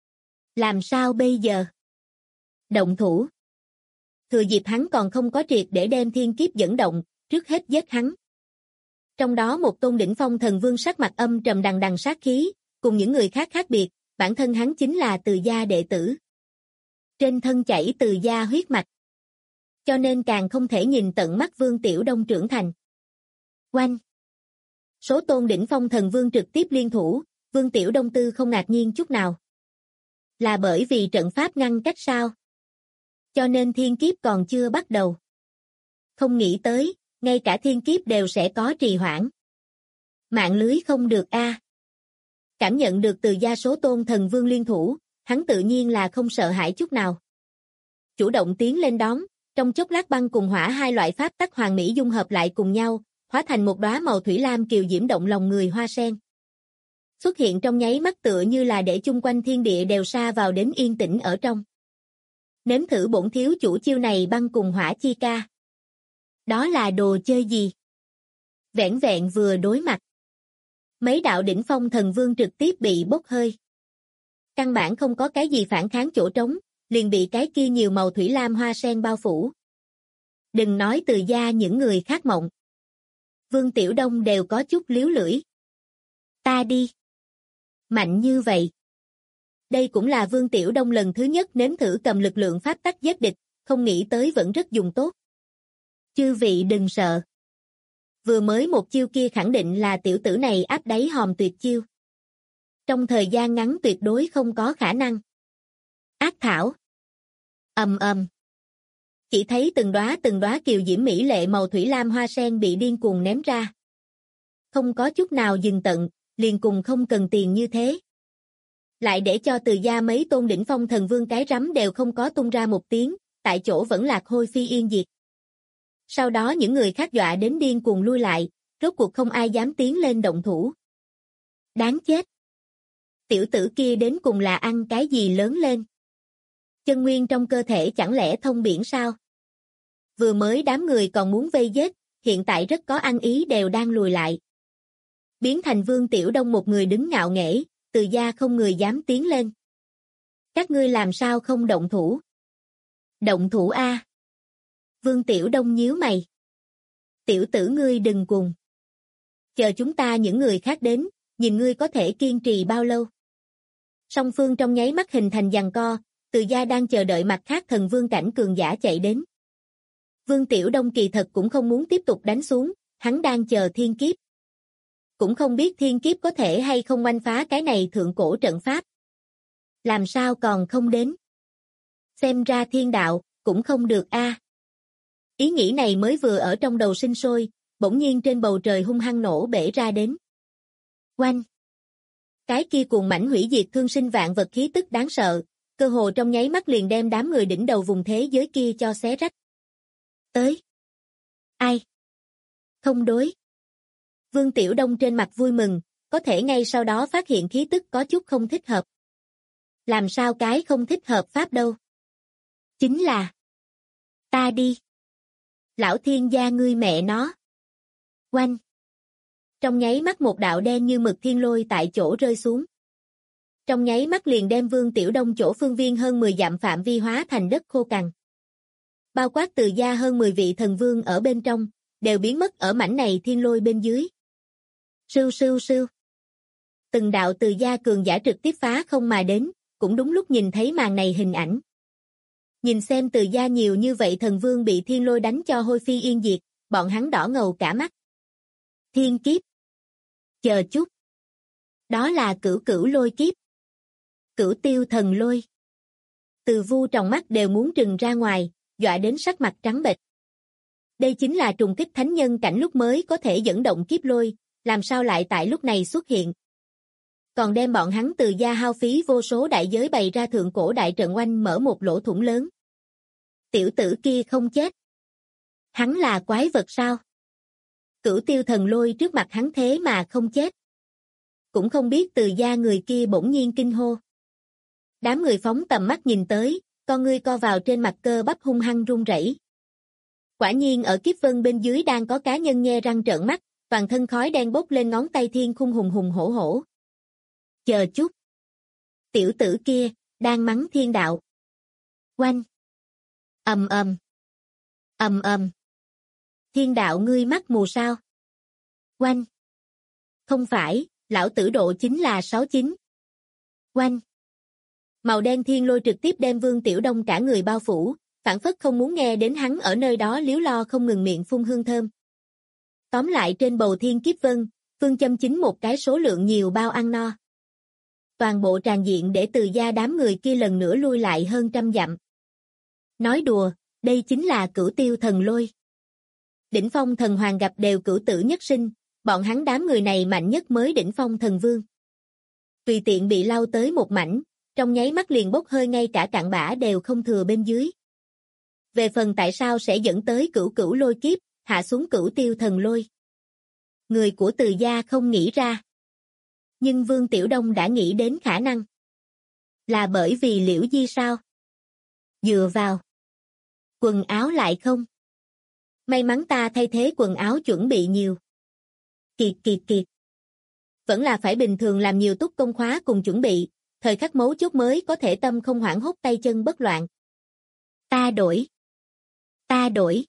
Làm sao bây giờ? Động thủ. Thừa dịp hắn còn không có triệt để đem thiên kiếp dẫn động, trước hết giết hắn. Trong đó một tôn đỉnh phong thần vương sắc mặt âm trầm đằng đằng sát khí, cùng những người khác khác biệt, bản thân hắn chính là Từ gia đệ tử. Trên thân chảy Từ gia huyết mạch. Cho nên càng không thể nhìn tận mắt Vương Tiểu Đông trưởng thành. Oanh! Số tôn đỉnh phong thần vương trực tiếp liên thủ, Vương Tiểu Đông tư không ngạc nhiên chút nào. Là bởi vì trận pháp ngăn cách sao? Cho nên thiên kiếp còn chưa bắt đầu. Không nghĩ tới, ngay cả thiên kiếp đều sẽ có trì hoãn. Mạng lưới không được a. Cảm nhận được Từ gia số tôn thần vương liên thủ, hắn tự nhiên là không sợ hãi chút nào. Chủ động tiến lên đón, trong chốc lát băng cùng hỏa hai loại pháp tắc hoàn mỹ dung hợp lại cùng nhau, hóa thành một đóa màu thủy lam kiều diễm động lòng người hoa sen. Xuất hiện trong nháy mắt tựa như là để chung quanh thiên địa đều sa vào đến yên tĩnh ở trong. Nếm thử bổn thiếu chủ chiêu này băng cùng hỏa chi ca. Đó là đồ chơi gì? Vẻn vẹn vừa đối mặt. Mấy đạo đỉnh phong thần vương trực tiếp bị bốc hơi. Căn bản không có cái gì phản kháng chỗ trống, liền bị cái kia nhiều màu thủy lam hoa sen bao phủ. Đừng nói Từ gia những người khác mộng. Vương Tiểu Đông đều có chút liếu lưỡi. Ta đi. Mạnh như vậy. Đây cũng là Vương Tiểu Đông lần thứ nhất nếm thử cầm lực lượng pháp tắc giết địch, không nghĩ tới vẫn rất dùng tốt. Chư vị đừng sợ. Vừa mới một chiêu kia khẳng định là tiểu tử này áp đáy hòm tuyệt chiêu. Trong thời gian ngắn tuyệt đối không có khả năng. Ác thảo. Ầm ầm. Chỉ thấy từng đóa kiều diễm mỹ lệ màu thủy lam hoa sen bị điên cuồng ném ra. Không có chút nào dừng tận, liền cùng không cần tiền như thế. Lại để cho Từ gia mấy tôn đỉnh phong thần vương cái rắm đều không có tung ra một tiếng, tại chỗ vẫn lạc hôi phi yên diệt. Sau đó những người khác dọa đến điên cuồng lui lại, rốt cuộc không ai dám tiến lên động thủ. Đáng chết. Tiểu tử kia đến cùng là ăn cái gì lớn lên? Chân nguyên trong cơ thể chẳng lẽ thông biển sao? Vừa mới đám người còn muốn vây giết, hiện tại rất có ăn ý đều đang lùi lại. Biến thành Vương Tiểu Đông một người đứng ngạo nghễ, Từ gia không người dám tiến lên. Các ngươi làm sao không động thủ? Động thủ a. Vương Tiểu Đông nhíu mày. Tiểu tử ngươi đừng cùng. Chờ chúng ta những người khác đến, nhìn ngươi có thể kiên trì bao lâu. Song phương trong nháy mắt hình thành giằng co, Từ gia đang chờ đợi mặt khác thần vương cảnh cường giả chạy đến. Vương Tiểu Đông kỳ thật cũng không muốn tiếp tục đánh xuống, hắn đang chờ thiên kiếp. Cũng không biết thiên kiếp có thể hay không oanh phá cái này thượng cổ trận pháp. Làm sao còn không đến? Xem ra thiên đạo, cũng không được a. Ý nghĩ này mới vừa ở trong đầu sinh sôi, bỗng nhiên trên bầu trời hung hăng nổ bể ra đến. Oanh! Cái kia cuồng mãnh hủy diệt thương sinh vạn vật khí tức đáng sợ, cơ hồ trong nháy mắt liền đem đám người đỉnh đầu vùng thế giới kia cho xé rách. Tới! Ai? Không đối! Vương Tiểu Đông trên mặt vui mừng, có thể ngay sau đó phát hiện khí tức có chút không thích hợp. Làm sao cái không thích hợp pháp đâu? Chính là ta đi. Lão thiên gia ngươi mẹ nó. Oanh. Trong nháy mắt một đạo đen như mực thiên lôi tại chỗ rơi xuống. Trong nháy mắt liền đem Vương Tiểu Đông chỗ phương viên hơn 10 dặm phạm vi hóa thành đất khô cằn. Bao quát Từ gia hơn 10 vị thần vương ở bên trong, đều biến mất ở mảnh này thiên lôi bên dưới. Sưu sưu sưu. Từng đạo Từ gia cường giả trực tiếp phá không mà đến, cũng đúng lúc nhìn thấy màn này hình ảnh. Nhìn xem Từ gia nhiều như vậy thần vương bị thiên lôi đánh cho hôi phi yên diệt, bọn hắn đỏ ngầu cả mắt. Thiên kiếp. Chờ chút. Đó là cửu cửu lôi kiếp. Cửu tiêu thần lôi. Từ Vu tròng mắt đều muốn trừng ra ngoài, dọa đến sắc mặt trắng bệch. Đây chính là trùng kích thánh nhân cảnh lúc mới có thể dẫn động kiếp lôi, làm sao lại tại lúc này xuất hiện. Còn đem bọn hắn Từ gia hao phí vô số đại giới bày ra thượng cổ đại trận oanh mở một lỗ thủng lớn. Tiểu tử kia không chết. Hắn là quái vật sao? Cửu tiêu thần lôi trước mặt hắn thế mà không chết. Cũng không biết Từ gia người kia bỗng nhiên kinh hô. Đám người phóng tầm mắt nhìn tới, con ngươi co vào trên mặt cơ bắp hung hăng run rẩy. Quả nhiên ở kiếp vân bên dưới đang có cá nhân nhe răng trợn mắt, toàn thân khói đen bốc lên ngón tay thiên khung hùng hùng hổ hổ. Chờ chút. Tiểu tử kia, đang mắng thiên đạo. Oanh. Ầm ầm. Ầm ầm. Thiên đạo ngươi mắt mù sao? Oanh. Không phải, lão tử độ chính là 69. Oanh. Màu đen thiên lôi trực tiếp đem Vương Tiểu Đông cả người bao phủ, phản phất không muốn nghe đến hắn ở nơi đó líu lo không ngừng miệng phun hương thơm. Tóm lại trên bầu thiên kiếp vân, phương châm chính một cái số lượng nhiều bao ăn no. Toàn bộ tràn diện để Từ gia đám người kia lần nữa lui lại hơn trăm dặm. Nói đùa, đây chính là cửu tiêu thần lôi. Đỉnh phong thần hoàng gặp đều cửu tử nhất sinh, bọn hắn đám người này mạnh nhất mới đỉnh phong thần vương. Tùy tiện bị lau tới một mảnh, trong nháy mắt liền bốc hơi ngay cả cặn bã đều không thừa bên dưới. Về phần tại sao sẽ dẫn tới cửu cửu lôi kiếp, hạ xuống cửu tiêu thần lôi. Người của Từ gia không nghĩ ra. Nhưng Vương Tiểu Đông đã nghĩ đến khả năng. Là bởi vì Liễu Di sao? Dựa vào. Quần áo lại không. May mắn ta thay thế quần áo chuẩn bị nhiều. Kiệt kiệt kiệt. Vẫn là phải bình thường làm nhiều túc công khóa cùng chuẩn bị, thời khắc mấu chốt mới có thể tâm không hoảng hốt tay chân bất loạn. Ta đổi. Ta đổi.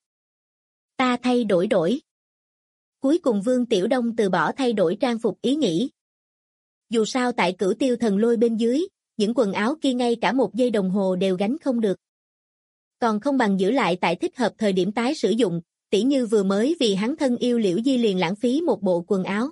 Ta thay đổi. Cuối cùng Vương Tiểu Đông từ bỏ thay đổi trang phục ý nghĩ. Dù sao tại cửu tiêu thần lôi bên dưới, những quần áo kia ngay cả một giây đồng hồ đều gánh không được. Còn không bằng giữ lại tại thích hợp thời điểm tái sử dụng, tỉ như vừa mới vì hắn thân yêu Liễu Di liền lãng phí một bộ quần áo.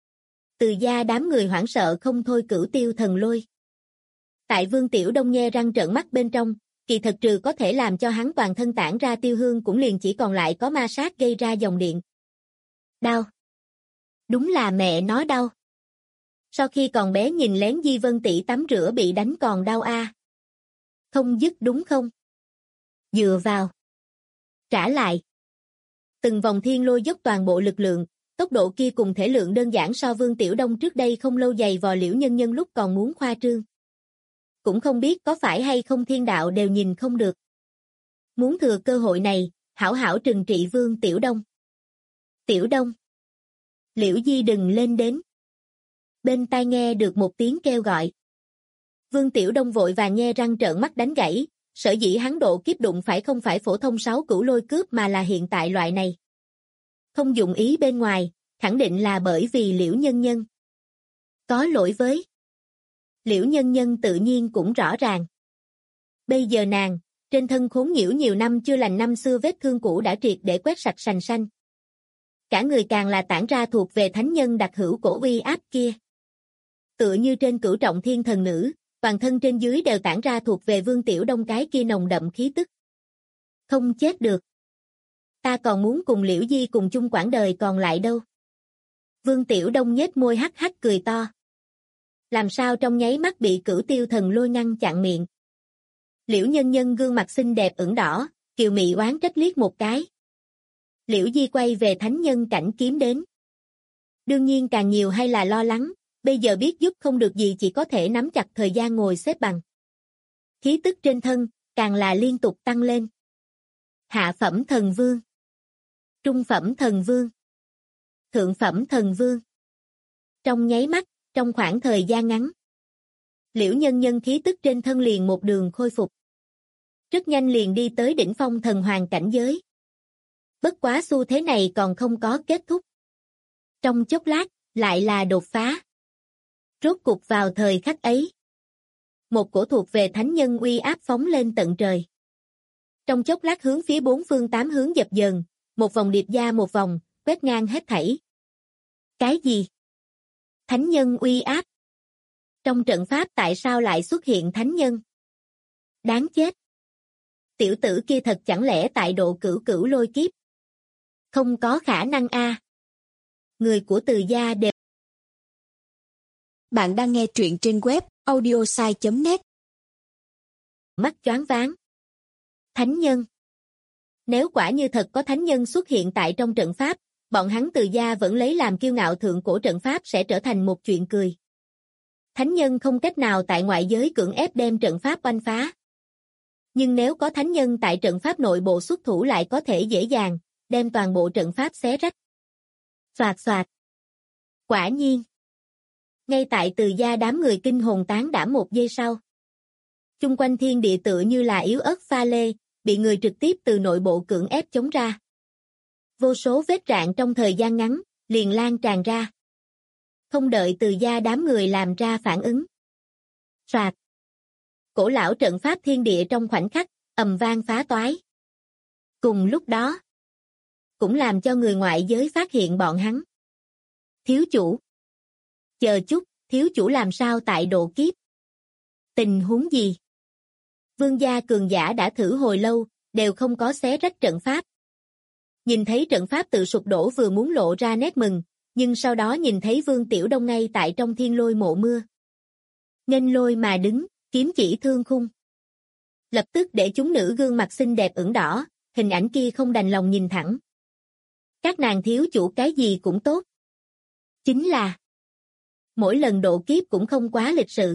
Từ gia đám người hoảng sợ không thôi cửu tiêu thần lôi. Tại Vương Tiểu Đông nhe răng trợn mắt bên trong, kỳ thật trừ có thể làm cho hắn toàn thân tản ra tiêu hương cũng liền chỉ còn lại có ma sát gây ra dòng điện. Đau. Đúng là mẹ nó đau. Sau khi còn bé nhìn lén Di Vân tỷ tắm rửa bị đánh còn đau a. Không dứt đúng không? Dựa vào. Trả lại. Từng vòng thiên lôi dốc toàn bộ lực lượng, tốc độ kia cùng thể lượng đơn giản so Vương Tiểu Đông trước đây không lâu giày vò Liễu Nhân Nhân lúc còn muốn khoa trương. Cũng không biết có phải hay không thiên đạo đều nhìn không được. Muốn thừa cơ hội này, hảo hảo trừng trị Vương Tiểu Đông. Tiểu Đông. Liễu Di đừng lên đến. Bên tai nghe được một tiếng kêu gọi. Vương Tiểu Đông vội vàng nhe răng trợn mắt đánh gãy, sở dĩ hắn độ kiếp đụng phải không phải phổ thông 6 cửu lôi cướp mà là hiện tại loại này. Không dụng ý bên ngoài, khẳng định là bởi vì Liễu Nhân Nhân. Có lỗi với. Liễu Nhân Nhân tự nhiên cũng rõ ràng. Bây giờ nàng, trên thân khốn nhiễu nhiều năm chưa lành năm xưa vết thương cũ đã triệt để quét sạch sành sanh. Cả người càng là tản ra thuộc về thánh nhân đặc hữu cổ uy áp kia. Tựa như trên cửu trọng thiên thần nữ, toàn thân trên dưới đều tản ra thuộc về Vương Tiểu Đông cái kia nồng đậm khí tức. Không chết được. Ta còn muốn cùng Liễu Di cùng chung quãng đời còn lại đâu. Vương Tiểu Đông nhếch môi hắc hắc cười to. Làm sao trong nháy mắt bị cửu tiêu thần lôi ngăn chặn miệng. Liễu Nhân Nhân gương mặt xinh đẹp ửng đỏ, kiều mị oán trách liếc một cái. Liễu Di quay về thánh nhân cảnh kiếm đến. Đương nhiên càng nhiều hay là lo lắng, bây giờ biết giúp không được gì chỉ có thể nắm chặt thời gian ngồi xếp bằng. Khí tức trên thân, càng là liên tục tăng lên. Hạ phẩm thần vương. Trung phẩm thần vương. Thượng phẩm thần vương. Trong nháy mắt, trong khoảng thời gian ngắn. Liễu Nhân Nhân khí tức trên thân liền một đường khôi phục. Rất nhanh liền đi tới đỉnh phong thần hoàng cảnh giới. Bất quá xu thế này còn không có kết thúc. Trong chốc lát, lại là đột phá. Rốt cục vào thời khắc ấy. Một cổ thuộc về thánh nhân uy áp phóng lên tận trời. Trong chốc lát hướng phía bốn phương tám hướng dập dờn, một vòng điệp ra một vòng, quét ngang hết thảy. Cái gì? Thánh nhân uy áp. Trong trận pháp tại sao lại xuất hiện thánh nhân? Đáng chết. Tiểu tử kia thật chẳng lẽ tại độ cửu cửu lôi kiếp? Không có khả năng a. Người của Từ gia đều. Bạn đang nghe truyện trên web audiosai.net. Mắt choáng váng. Thánh nhân. Nếu quả như thật có thánh nhân xuất hiện tại trong trận pháp, bọn hắn Từ gia vẫn lấy làm kiêu ngạo thượng cổ trận pháp sẽ trở thành một chuyện cười. Thánh nhân không cách nào tại ngoại giới cưỡng ép đem trận pháp oanh phá. Nhưng nếu có thánh nhân tại trận pháp nội bộ xuất thủ lại có thể dễ dàng, đem toàn bộ trận pháp xé rách. Xoạt xoạt. Quả nhiên. Ngay tại Từ gia đám người kinh hồn tán đảm một giây sau. Chung quanh thiên địa tựa như là yếu ớt pha lê, bị người trực tiếp từ nội bộ cưỡng ép chống ra. Vô số vết rạn trong thời gian ngắn, liền lan tràn ra. Không đợi Từ gia đám người làm ra phản ứng. Soạt. Cổ lão trận pháp thiên địa trong khoảnh khắc, ầm vang phá toái. Cùng lúc đó, cũng làm cho người ngoại giới phát hiện bọn hắn. Thiếu chủ. Chờ chút, thiếu chủ làm sao tại độ kiếp? Tình huống gì? Vương gia cường giả đã thử hồi lâu, đều không có xé rách trận pháp. Nhìn thấy trận pháp tự sụp đổ vừa muốn lộ ra nét mừng, nhưng sau đó nhìn thấy Vương Tiểu Đông ngay tại trong thiên lôi mộ mưa. Nghênh lôi mà đứng, kiếm chỉ thương khung. Lập tức để chúng nữ gương mặt xinh đẹp ửng đỏ, hình ảnh kia không đành lòng nhìn thẳng. Các nàng thiếu chủ cái gì cũng tốt. Chính là mỗi lần độ kiếp cũng không quá lịch sự.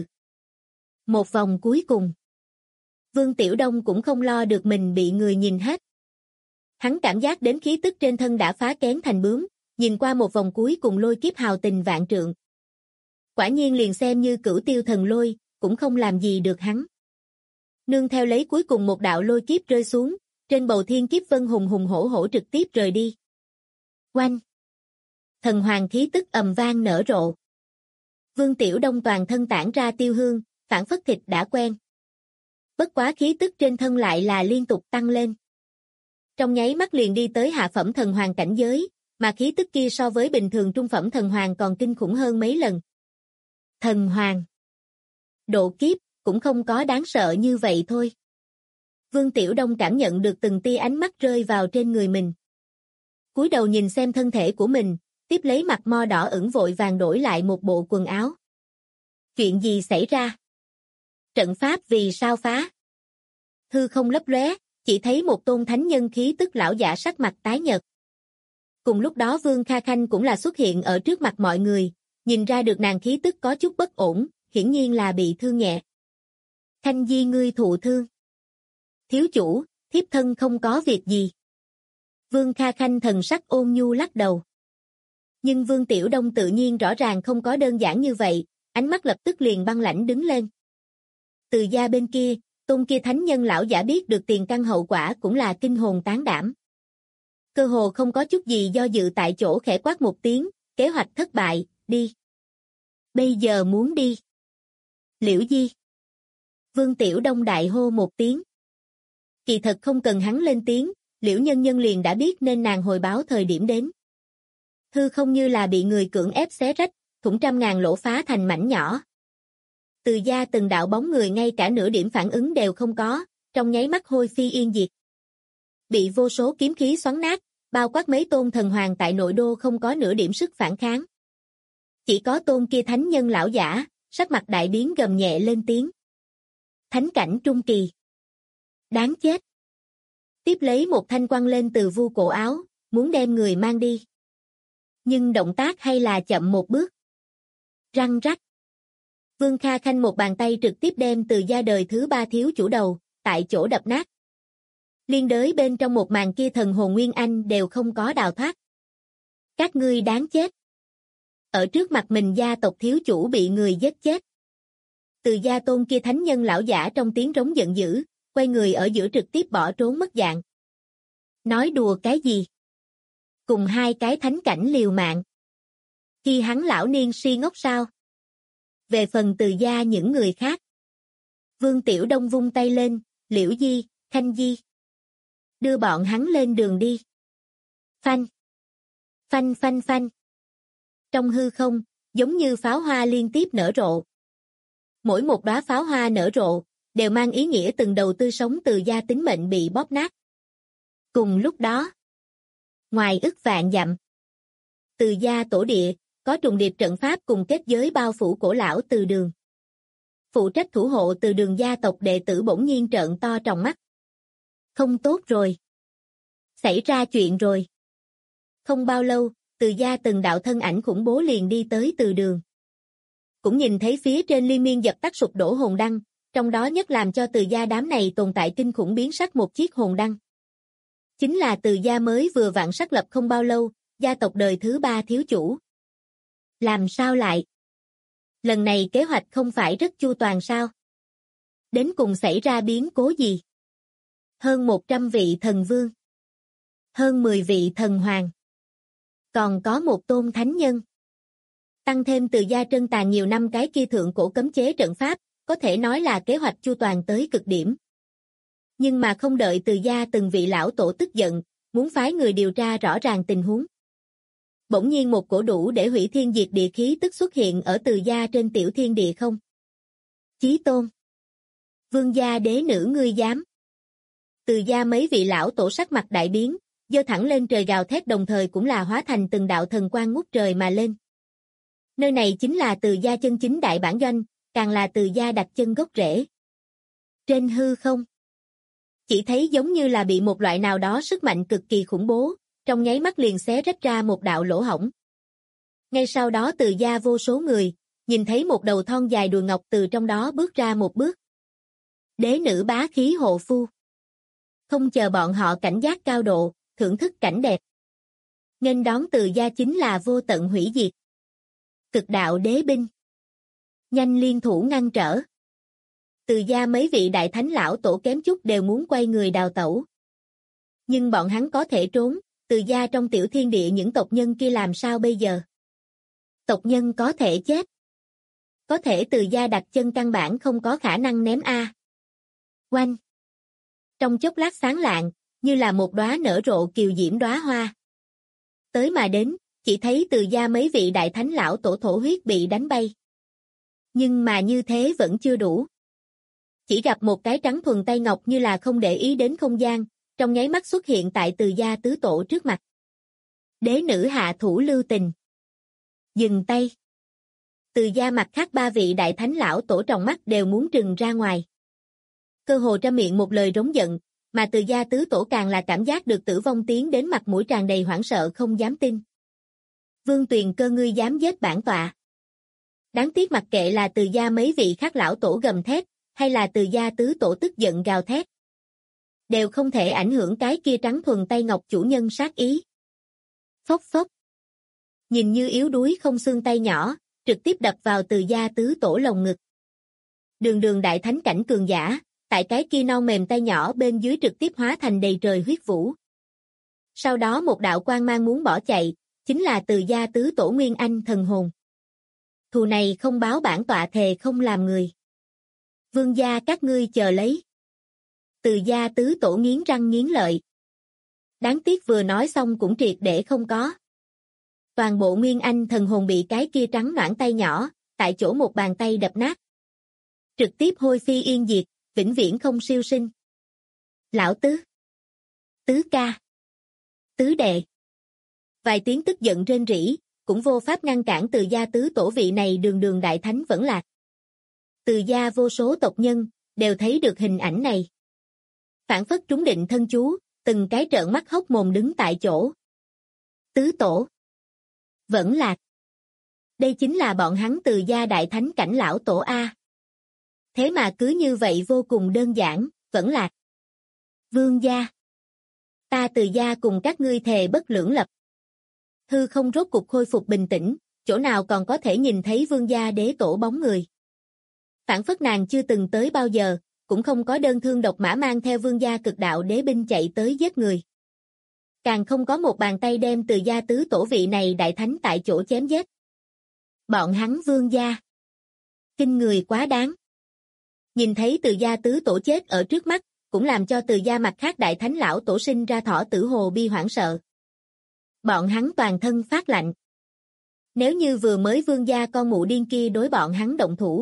Một vòng cuối cùng. Vương Tiểu Đông cũng không lo được mình bị người nhìn hết. Hắn cảm giác đến khí tức trên thân đã phá kén thành bướm, nhìn qua một vòng cuối cùng lôi kiếp hào tình vạn trượng. Quả nhiên liền xem như Cửu Tiêu thần lôi, cũng không làm gì được hắn. Nương theo lấy cuối cùng một đạo lôi kiếp rơi xuống, trên bầu thiên kiếp vân hùng hùng hổ hổ trực tiếp rời đi. Oanh! Thần hoàng khí tức ầm vang nở rộ. Vương Tiểu Đông toàn thân tản ra tiêu hương, phảng phất thịt đã quen. Bất quá khí tức trên thân lại là liên tục tăng lên. Trong nháy mắt liền đi tới hạ phẩm thần hoàng cảnh giới, mà khí tức kia so với bình thường trung phẩm thần hoàng còn kinh khủng hơn mấy lần. Thần hoàng. Độ kiếp, cũng không có đáng sợ như vậy thôi. Vương Tiểu Đông cảm nhận được từng tia ánh mắt rơi vào trên người mình. Cúi đầu nhìn xem thân thể của mình, tiếp lấy mặt mo đỏ ửng vội vàng đổi lại một bộ quần áo. Chuyện gì xảy ra? Trận pháp vì sao phá? Hư không lấp lóe, chỉ thấy một tôn thánh nhân khí tức lão giả sắc mặt tái nhợt. Cùng lúc đó Vương Kha Khanh cũng là xuất hiện ở trước mặt mọi người, nhìn ra được nàng khí tức có chút bất ổn, hiển nhiên là bị thương nhẹ. Khanh Di ngươi thụ thương. Thiếu chủ, thiếp thân không có việc gì. Vương Kha Khanh thần sắc ôn nhu lắc đầu. Nhưng Vương Tiểu Đông tự nhiên rõ ràng không có đơn giản như vậy, ánh mắt lập tức liền băng lãnh đứng lên. Từ gia bên kia, tôn kia thánh nhân lão giả biết được tiền căn hậu quả cũng là kinh hồn tán đảm. Cơ hồ không có chút gì do dự tại chỗ khẽ quát một tiếng, kế hoạch thất bại, đi. Bây giờ muốn đi. Liễu Di. Vương Tiểu Đông đại hô một tiếng. Kỳ thật không cần hắn lên tiếng, Liễu Nhân Nhân liền đã biết nên nàng hồi báo thời điểm đến. Hư không như là bị người cưỡng ép xé rách, thủng trăm ngàn lỗ phá thành mảnh nhỏ. Từ gia từng đạo bóng người ngay cả nửa điểm phản ứng đều không có, trong nháy mắt hôi phi yên diệt. Bị vô số kiếm khí xoắn nát, bao quát mấy tôn thần hoàng tại nội đô không có nửa điểm sức phản kháng. Chỉ có tôn kia thánh nhân lão giả, sắc mặt đại biến gầm nhẹ lên tiếng. Thánh cảnh trung kỳ. Đáng chết. Tiếp lấy một thanh quăng lên từ vu cổ áo, muốn đem người mang đi. Nhưng động tác hay là chậm một bước. Răng rắc. Vương Kha Khanh một bàn tay trực tiếp đem Từ gia đời thứ ba thiếu chủ đầu, tại chỗ đập nát. Liên đới bên trong một màn kia thần hồn Nguyên Anh đều không có đào thoát. Các ngươi đáng chết. Ở trước mặt mình gia tộc thiếu chủ bị người giết chết. Từ gia tôn kia thánh nhân lão giả trong tiếng rống giận dữ, quay người ở giữa trực tiếp bỏ trốn mất dạng. Nói đùa cái gì? Cùng hai cái thánh cảnh liều mạng. Khi hắn lão niên si ngốc sao? Về phần Từ gia những người khác. Vương Tiểu Đông vung tay lên, Liễu Di, Khanh Di. đưa bọn hắn lên đường đi. Phanh, phanh phanh phanh. Trong hư không, giống như pháo hoa liên tiếp nở rộ. Mỗi một đóa pháo hoa nở rộ, đều mang ý nghĩa từng đầu tươi sống Từ gia tính mệnh bị bóp nát. Cùng lúc đó, ngoài ức vạn dặm, Từ gia tổ địa, có trùng điệp trận pháp cùng kết giới bao phủ cổ lão Từ Đường. Phụ trách thủ hộ Từ Đường gia tộc đệ tử bỗng nhiên trợn to tròng mắt. Không tốt rồi. Xảy ra chuyện rồi. Không bao lâu, Từ gia từng đạo thân ảnh khủng bố liền đi tới Từ Đường. Cũng nhìn thấy phía trên liên miên dập tắt sụp đổ hồn đăng, trong đó nhất làm cho Từ gia đám này tồn tại kinh khủng biến sắc một chiếc hồn đăng. Chính là Từ gia mới vừa vặn xác lập không bao lâu, gia tộc đời thứ 3 thiếu chủ. Làm sao lại? Lần này kế hoạch không phải rất chu toàn sao? Đến cùng xảy ra biến cố gì? Hơn 100 vị thần vương. Hơn 10 vị thần hoàng. Còn có một tôn thánh nhân. Tăng thêm Từ gia trân tàn nhiều năm cái kia thượng cổ cấm chế trận pháp, có thể nói là kế hoạch chu toàn tới cực điểm. Nhưng mà không đợi Từ gia từng vị lão tổ tức giận, muốn phái người điều tra rõ ràng tình huống. Bỗng nhiên một cổ đủ để hủy thiên diệt địa khí tức xuất hiện ở Từ gia trên tiểu thiên địa không. Chí tôn. Vương gia đế nữ ngươi dám. Từ gia mấy vị lão tổ sắc mặt đại biến, giơ thẳng lên trời gào thét đồng thời cũng là hóa thành từng đạo thần quang ngút trời mà lên. Nơi này chính là Từ gia chân chính đại bản doanh, càng là Từ gia đặt chân gốc rễ. Trên hư không, chỉ thấy giống như là bị một loại nào đó sức mạnh cực kỳ khủng bố, trong nháy mắt liền xé rách ra một đạo lỗ hổng. Ngay sau đó Từ gia vô số người, nhìn thấy một đầu thon dài đùi ngọc từ trong đó bước ra một bước. Đế nữ bá khí hộ phu. Không chờ bọn họ cảnh giác cao độ, thưởng thức cảnh đẹp. Nghênh đón Từ gia chính là vô tận hủy diệt. Cực đạo đế binh. Nhanh liên thủ ngăn trở. Từ gia mấy vị đại thánh lão tổ kém chút đều muốn quay người đào tẩu. Nhưng bọn hắn có thể trốn, Từ gia trong tiểu thiên địa những tộc nhân kia làm sao bây giờ? Tộc nhân có thể chết. Có thể Từ gia đặt chân căn bản không có khả năng ném a. Oanh. Trong chốc lát sáng lạng, như là một đóa nở rộ kiều diễm đóa hoa. Tới mà đến, chỉ thấy Từ gia mấy vị đại thánh lão tổ thổ huyết bị đánh bay. Nhưng mà như thế vẫn chưa đủ. Chỉ gặp một cái trắng thuần tay ngọc như là không để ý đến không gian, trong nháy mắt xuất hiện tại Từ gia tứ tổ trước mặt. Đế nữ hạ thủ lưu tình. Dừng tay. Từ gia mặt khác 3 vị đại thánh lão tổ trong mắt đều muốn trừng ra ngoài. Cơ hồ trăm miệng một lời rống giận, mà Từ gia tứ tổ càng là cảm giác được tử vong tiến đến mặt mũi tràn đầy hoảng sợ không dám tin. Vương Tuyền Cơ ngươi dám giết bản tọa. Đáng tiếc mặc kệ là Từ gia mấy vị khác lão tổ gầm thét, hay là Từ gia tứ tổ tức giận gào thét. Đều không thể ảnh hưởng cái kia trắng thuần tay ngọc chủ nhân sát ý. Phốc phốc. Nhìn như yếu đuối không xương tay nhỏ, trực tiếp đập vào Từ gia tứ tổ lồng ngực. Đường đường đại thánh cảnh cường giả, tại cái kia non mềm tay nhỏ bên dưới trực tiếp hóa thành đầy trời huyết vũ. Sau đó một đạo quang mang muốn bỏ chạy, chính là Từ gia tứ tổ Nguyên Anh thần hồn. Thù này không báo bản tọa thề không làm người. Vương gia các ngươi chờ lấy. Từ gia tứ tổ nghiến răng nghiến lợi. Đáng tiếc vừa nói xong cũng triệt để không có. Toàn bộ Nguyên Anh thần hồn bị cái kia trắng noãn tay nhỏ, tại chỗ một bàn tay đập nát. Trực tiếp hôi phi yên diệt, vĩnh viễn không siêu sinh. Lão tứ. Tứ ca. Tứ đệ. Vài tiếng tức giận rên rỉ, cũng vô pháp ngăn cản Từ gia tứ tổ vị này đường đường đại thánh vẫn lạc. Từ gia vô số tộc nhân, đều thấy được hình ảnh này. Phản phất trúng định thân chú, từng cái trợn mắt hốc mồm đứng tại chỗ. Tứ tổ. Vẫn lạc. Đây chính là bọn hắn Từ gia đại thánh cảnh lão tổ A. Thế mà cứ như vậy vô cùng đơn giản, vẫn lạc. Vương gia. Ta Từ gia cùng các ngươi thề bất lưỡng lập. Hư không rốt cục khôi phục bình tĩnh, chỗ nào còn có thể nhìn thấy vương gia đế tổ bóng người. Phản phất nàng chưa từng tới bao giờ, cũng không có đơn thương độc mã mang theo vương gia cực đạo đế binh chạy tới giết người. Càng không có một bàn tay đem Từ gia tứ tổ vị này đại thánh tại chỗ chém giết. Bọn hắn vương gia. Kinh người quá đáng. Nhìn thấy Từ gia tứ tổ chết ở trước mắt, cũng làm cho Từ gia mặt khác đại thánh lão tổ sinh ra thọ tử hồ bi hoảng sợ. Bọn hắn toàn thân phát lạnh. Nếu như vừa mới vương gia con mụ điên kia đối bọn hắn động thủ,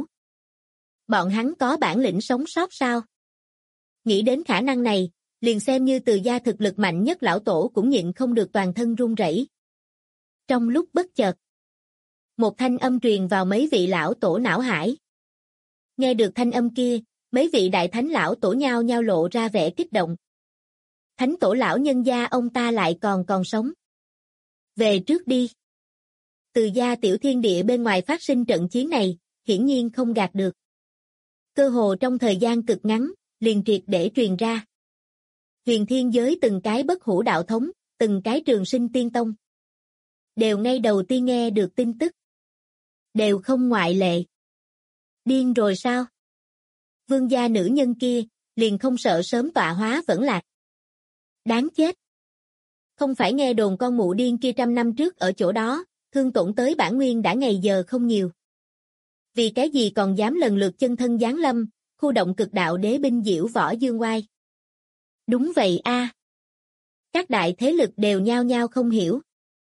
bọn hắn có bản lĩnh sống sót sao? Nghĩ đến khả năng này, liền xem như Từ gia thực lực mạnh nhất lão tổ cũng nhịn không được toàn thân run rẩy. Trong lúc bất chợt, một thanh âm truyền vào mấy vị lão tổ não hải. Nghe được thanh âm kia, mấy vị đại thánh lão tổ nhao nhao lộ ra vẻ kích động. Thánh tổ lão nhân gia ông ta lại còn sống. Về trước đi. Từ gia tiểu thiên địa bên ngoài phát sinh trận chiến này, hiển nhiên không gạt được. Cơ hồ trong thời gian cực ngắn, liền triệt để truyền ra. Huyền thiên giới từng cái bất hủ đạo thống, từng cái trường sinh tiên tông. Đều ngay đầu tiên nghe được tin tức. Đều không ngoại lệ. Điên rồi sao? Vương gia nữ nhân kia, liền không sợ sớm tọa hóa vẫn lạc. Đáng chết. Không phải nghe đồn con mụ điên kia 100 năm trước ở chỗ đó, thương tổn tới bản nguyên đã ngày giờ không nhiều. Vì cái gì còn dám lần lượt chân thân giáng lâm, khu động cực đạo đế binh diễu võ dương oai. Đúng vậy a. Các đại thế lực đều nhao nhao không hiểu.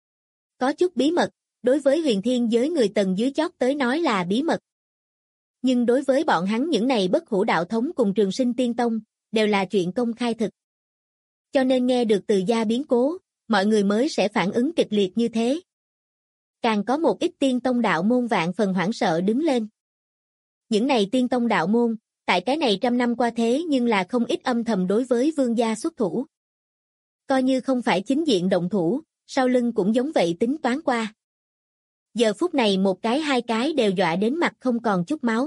Có chút bí mật, đối với huyền thiên giới người tầng dưới chót tới nói là bí mật. Nhưng đối với bọn hắn những này bất hủ đạo thống cùng trường sinh tiên tông, đều là chuyện công khai thực. Cho nên nghe được Từ gia biến cố, mọi người mới sẽ phản ứng kịch liệt như thế. Càng có một ít tiên tông đạo môn vạn phần hoảng sợ đứng lên. Những này tiên tông đạo môn, tại cái này 100 năm qua thế nhưng là không ít âm thầm đối với vương gia xuất thủ. Coi như không phải chính diện động thủ, sau lưng cũng giống vậy tính toán qua. Giờ phút này một cái hai cái đều dọa đến mặt không còn chút máu.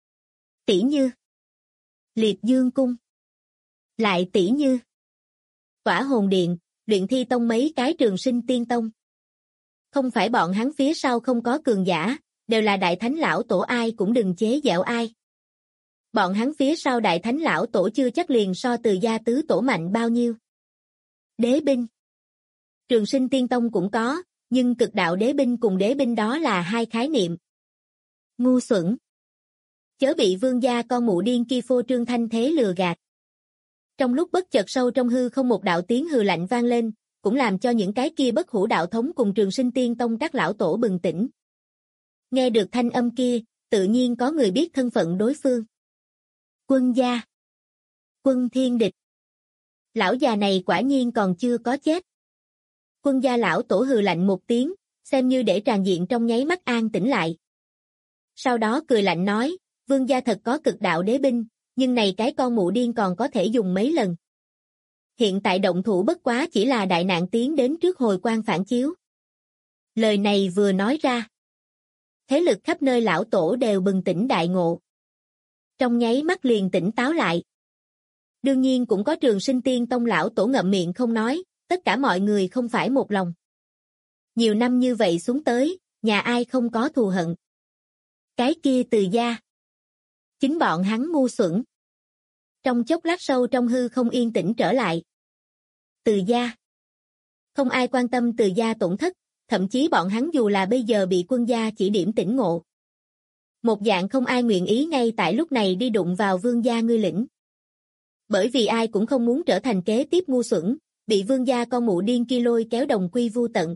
Tỷ như Liệt Dương Cung. Lại tỷ như Tỏa Hồn Điện, Luyện Thi Tông mấy cái trường sinh tiên tông. Không phải bọn hắn phía sau không có cường giả, đều là đại thánh lão tổ ai cũng đừng chế giễu ai. Bọn hắn phía sau đại thánh lão tổ chưa chắc liền so Từ gia tứ tổ mạnh bao nhiêu. Đế binh. Trường sinh tiên tông cũng có, nhưng cực đạo đế binh cùng đế binh đó là hai khái niệm. Ngu xuẩn. Chớ bị vương gia con mụ điên kia phô trương thanh thế lừa gạt. Trong lúc bất chợt sâu trong hư không một đạo tiếng hừ lạnh vang lên, cũng làm cho những cái kia bất hủ đạo thống cùng trường sinh tiên tông các lão tổ bừng tỉnh. Nghe được thanh âm kia, tự nhiên có người biết thân phận đối phương. Quân gia. Quân thiên địch. Lão già này quả nhiên còn chưa có chết. Quân gia lão tổ hừ lạnh một tiếng, xem như để tràng diện trong nháy mắt an tĩnh lại. Sau đó cười lạnh nói, vương gia thật có cực đạo đế binh, nhưng này cái con mụ điên còn có thể dùng mấy lần. Hiện tại động thủ bất quá chỉ là đại nạn tiến đến trước hồi quan phản chiếu. Lời này vừa nói ra. Thế lực khắp nơi lão tổ đều bừng tỉnh đại ngộ. Trong nháy mắt liền tỉnh táo lại. Đương nhiên cũng có trường sinh tiên tông lão tổ ngậm miệng không nói, tất cả mọi người không phải một lòng. Nhiều năm như vậy xuống tới, nhà ai không có thù hận. Cái kia Từ gia. Chính bọn hắn ngu xuẩn. Trong chốc lát sâu trong hư không yên tĩnh trở lại. Từ gia. Không ai quan tâm Từ gia tổn thất, thậm chí bọn hắn dù là bây giờ bị quân gia chỉ điểm tỉnh ngộ. Một dạng không ai nguyện ý ngay tại lúc này đi đụng vào vương gia ngươi lĩnh. Bởi vì ai cũng không muốn trở thành kế tiếp ngu xuẩn, bị vương gia con mụ điên kia lôi kéo đồng quy vu tận.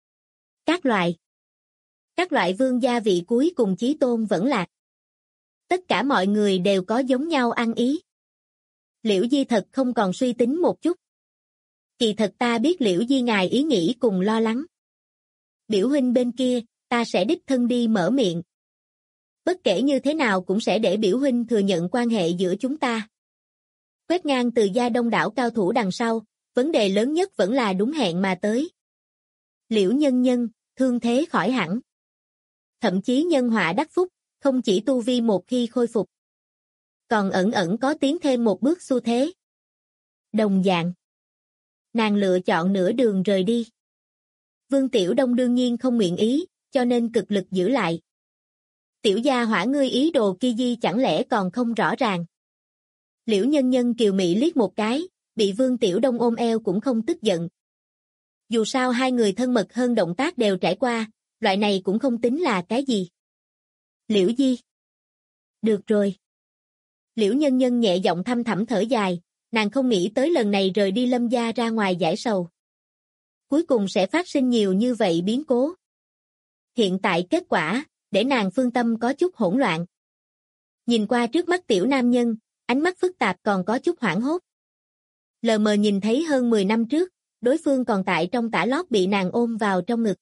Các loại vương gia vị cuối cùng chí tôn vẫn lạc. Tất cả mọi người đều có giống nhau ăn ý. Liễu Di thật không còn suy tính một chút. Kỳ thật ta biết Liễu Di ngài ý nghĩ cùng lo lắng. Biểu huynh bên kia, ta sẽ đích thân đi mở miệng. Bất kể như thế nào cũng sẽ để biểu huynh thừa nhận quan hệ giữa chúng ta. Quét ngang Từ gia đông đảo cao thủ đằng sau, vấn đề lớn nhất vẫn là đúng hẹn mà tới. Liễu nhân nhân, thương thế khỏi hẳn. Thậm chí nhân họa đắc phúc, không chỉ tu vi một khi khôi phục. Còn ẩn ẩn có tiến thêm một bước xu thế. Đồng dạng. Nàng lựa chọn nửa đường rời đi. Vương Tiểu Đông đương nhiên không nguyện ý, cho nên cực lực giữ lại. Tiểu gia hỏa ngươi ý đồ kia gì chẳng lẽ còn không rõ ràng. Liễu nhân nhân kiều mị liếc một cái, bị Vương Tiểu Đông ôm eo cũng không tức giận. Dù sao hai người thân mật hơn động tác đều trải qua, loại này cũng không tính là cái gì. Liễu Di. Được rồi. Liễu nhân nhân nhẹ giọng thăm thẳm thở dài, nàng không nghĩ tới lần này rời đi Lâm gia ra ngoài giải sầu. Cuối cùng sẽ phát sinh nhiều như vậy biến cố. Hiện tại kết quả, để nàng phương tâm có chút hỗn loạn. Nhìn qua trước mắt tiểu nam nhân, ánh mắt phức tạp còn có chút hoảng hốt. Lờ mờ nhìn thấy hơn 10 năm trước, đối phương còn tại trong tã lót bị nàng ôm vào trong ngực.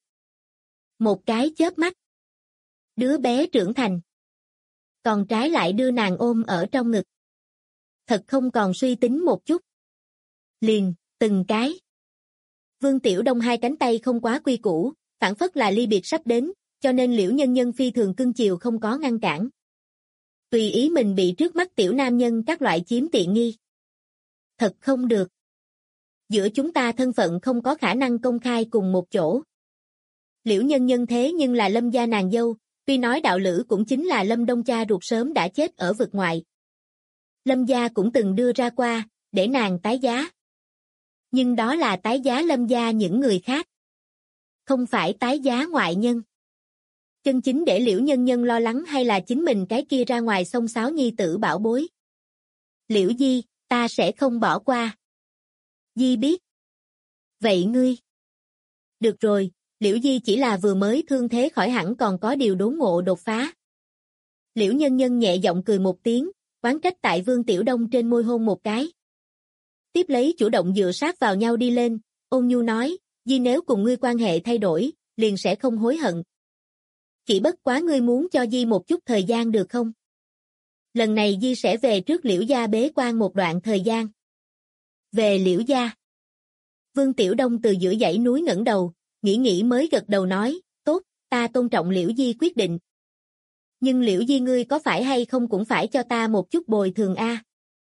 Một cái chớp mắt. Đứa bé trưởng thành. Còn trái lại đưa nàng ôm ở trong ngực. Thật không còn suy tính một chút. Liền, từng cái. Vương Tiểu Đông hai cánh tay không quá quy củ, phản phất là ly biệt sắp đến, cho nên Liễu Nhân Nhân phi thường cưng chiều không có ngăn cản. Tùy ý mình bị trước mắt tiểu nam nhân các loại chiếm tiện nghi. Thật không được. Giữa chúng ta thân phận không có khả năng công khai cùng một chỗ. Liễu Nhân Nhân thế nhưng là Lâm gia nàng dâu, tuy nói đạo lữ cũng chính là Lâm Đông cha ruột sớm đã chết ở vực ngoại. Lâm gia cũng từng đưa ra qua, để nàng tái giá. Nhưng đó là tái giá Lâm gia những người khác. Không phải tái giá ngoại nhân. Chân chính để Liễu Nhân Nhân lo lắng hay là chính mình cái kia ra ngoài xông xáo nhi tử bảo bối. Liễu Di, ta sẽ không bỏ qua. Di biết. Vậy ngươi? Được rồi, Liễu Di chỉ là vừa mới thương thế khỏi hẳn còn có điều đốn ngộ đột phá. Liễu Nhân Nhân nhẹ giọng cười một tiếng, oán trách tại Vương Tiểu Đông trên môi hôn một cái. Tiếp lấy chủ động dựa sát vào nhau đi lên, ôn nhu nói, Di nếu cùng ngươi quan hệ thay đổi, liền sẽ không hối hận. Chỉ bất quá ngươi muốn cho Di một chút thời gian được không? Lần này Di sẽ về trước Liễu gia bế quan một đoạn thời gian. Về Liễu gia. Vương Tiểu Đông từ giữa dãy núi ngẩng đầu, nghĩ mới gật đầu nói, tốt, ta tôn trọng Liễu Di quyết định. Nhưng Liễu Di ngươi có phải hay không cũng phải cho ta một chút bồi thường a.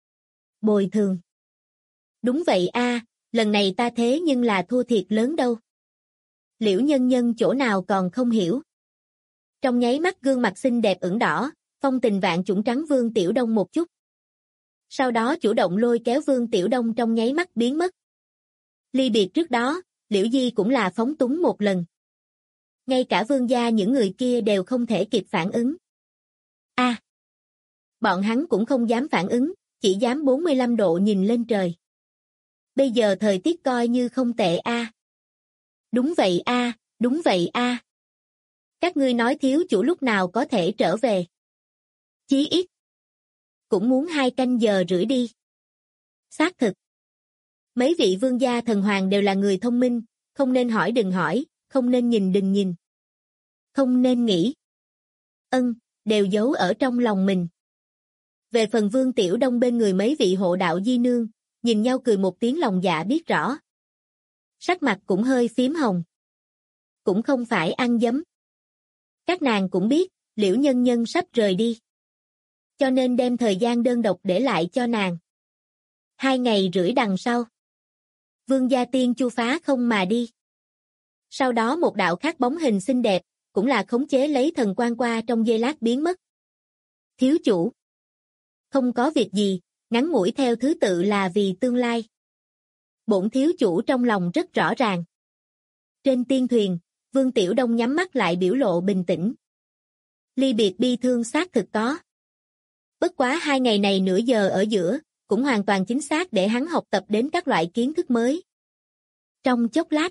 Bồi thường. Đúng vậy a, lần này ta thế nhưng là thua thiệt lớn đâu. Liễu Nhân Nhân chỗ nào còn không hiểu. Trong nháy mắt gương mặt xinh đẹp ửng đỏ, phong tình vạn chủng trắng Vương Tiểu Đông một chút. Sau đó chủ động lôi kéo Vương Tiểu Đông trong nháy mắt biến mất. Ly biệt trước đó, Liễu Di cũng là phóng túng một lần. Ngay cả Vương gia những người kia đều không thể kịp phản ứng. Bọn hắn cũng không dám phản ứng, chỉ dám 45 độ nhìn lên trời. Bây giờ thời tiết coi như không tệ a. Đúng vậy a, đúng vậy a. Các ngươi nói thiếu chủ lúc nào có thể trở về? Chí ít cũng muốn 2 canh giờ rưỡi đi. Xác thực. Mấy vị vương gia thần hoàng đều là người thông minh, không nên hỏi đừng hỏi, không nên nhìn đừng nhìn. Không nên nghĩ. Đều giấu ở trong lòng mình. Về phần Vương Tiểu Đông bên người mấy vị hộ đạo di nương, nhìn nhau cười một tiếng lòng dạ biết rõ. Sắc mặt cũng hơi phím hồng. Cũng không phải ăn dấm. Các nàng cũng biết, Liễu Nhân Nhân sắp rời đi. Cho nên đem thời gian đơn độc để lại cho nàng. 2 ngày rưỡi đằng sau. Vương gia tiên chu phá không mà đi. Sau đó một đạo khác bóng hình xinh đẹp, cũng là khống chế lấy thần quan qua trong giây lát biến mất. Thiếu chủ. Không có việc gì, ngắn ngủi theo thứ tự là vì tương lai. Bổn thiếu chủ trong lòng rất rõ ràng. Trên tiên thuyền, Vương Tiểu Đông nhắm mắt lại biểu lộ bình tĩnh. Ly biệt bi thương xác thực có. Bất quá 2 ngày này nửa giờ ở giữa, cũng hoàn toàn chính xác để hắn học tập đến các loại kiến thức mới. Trong chốc lát,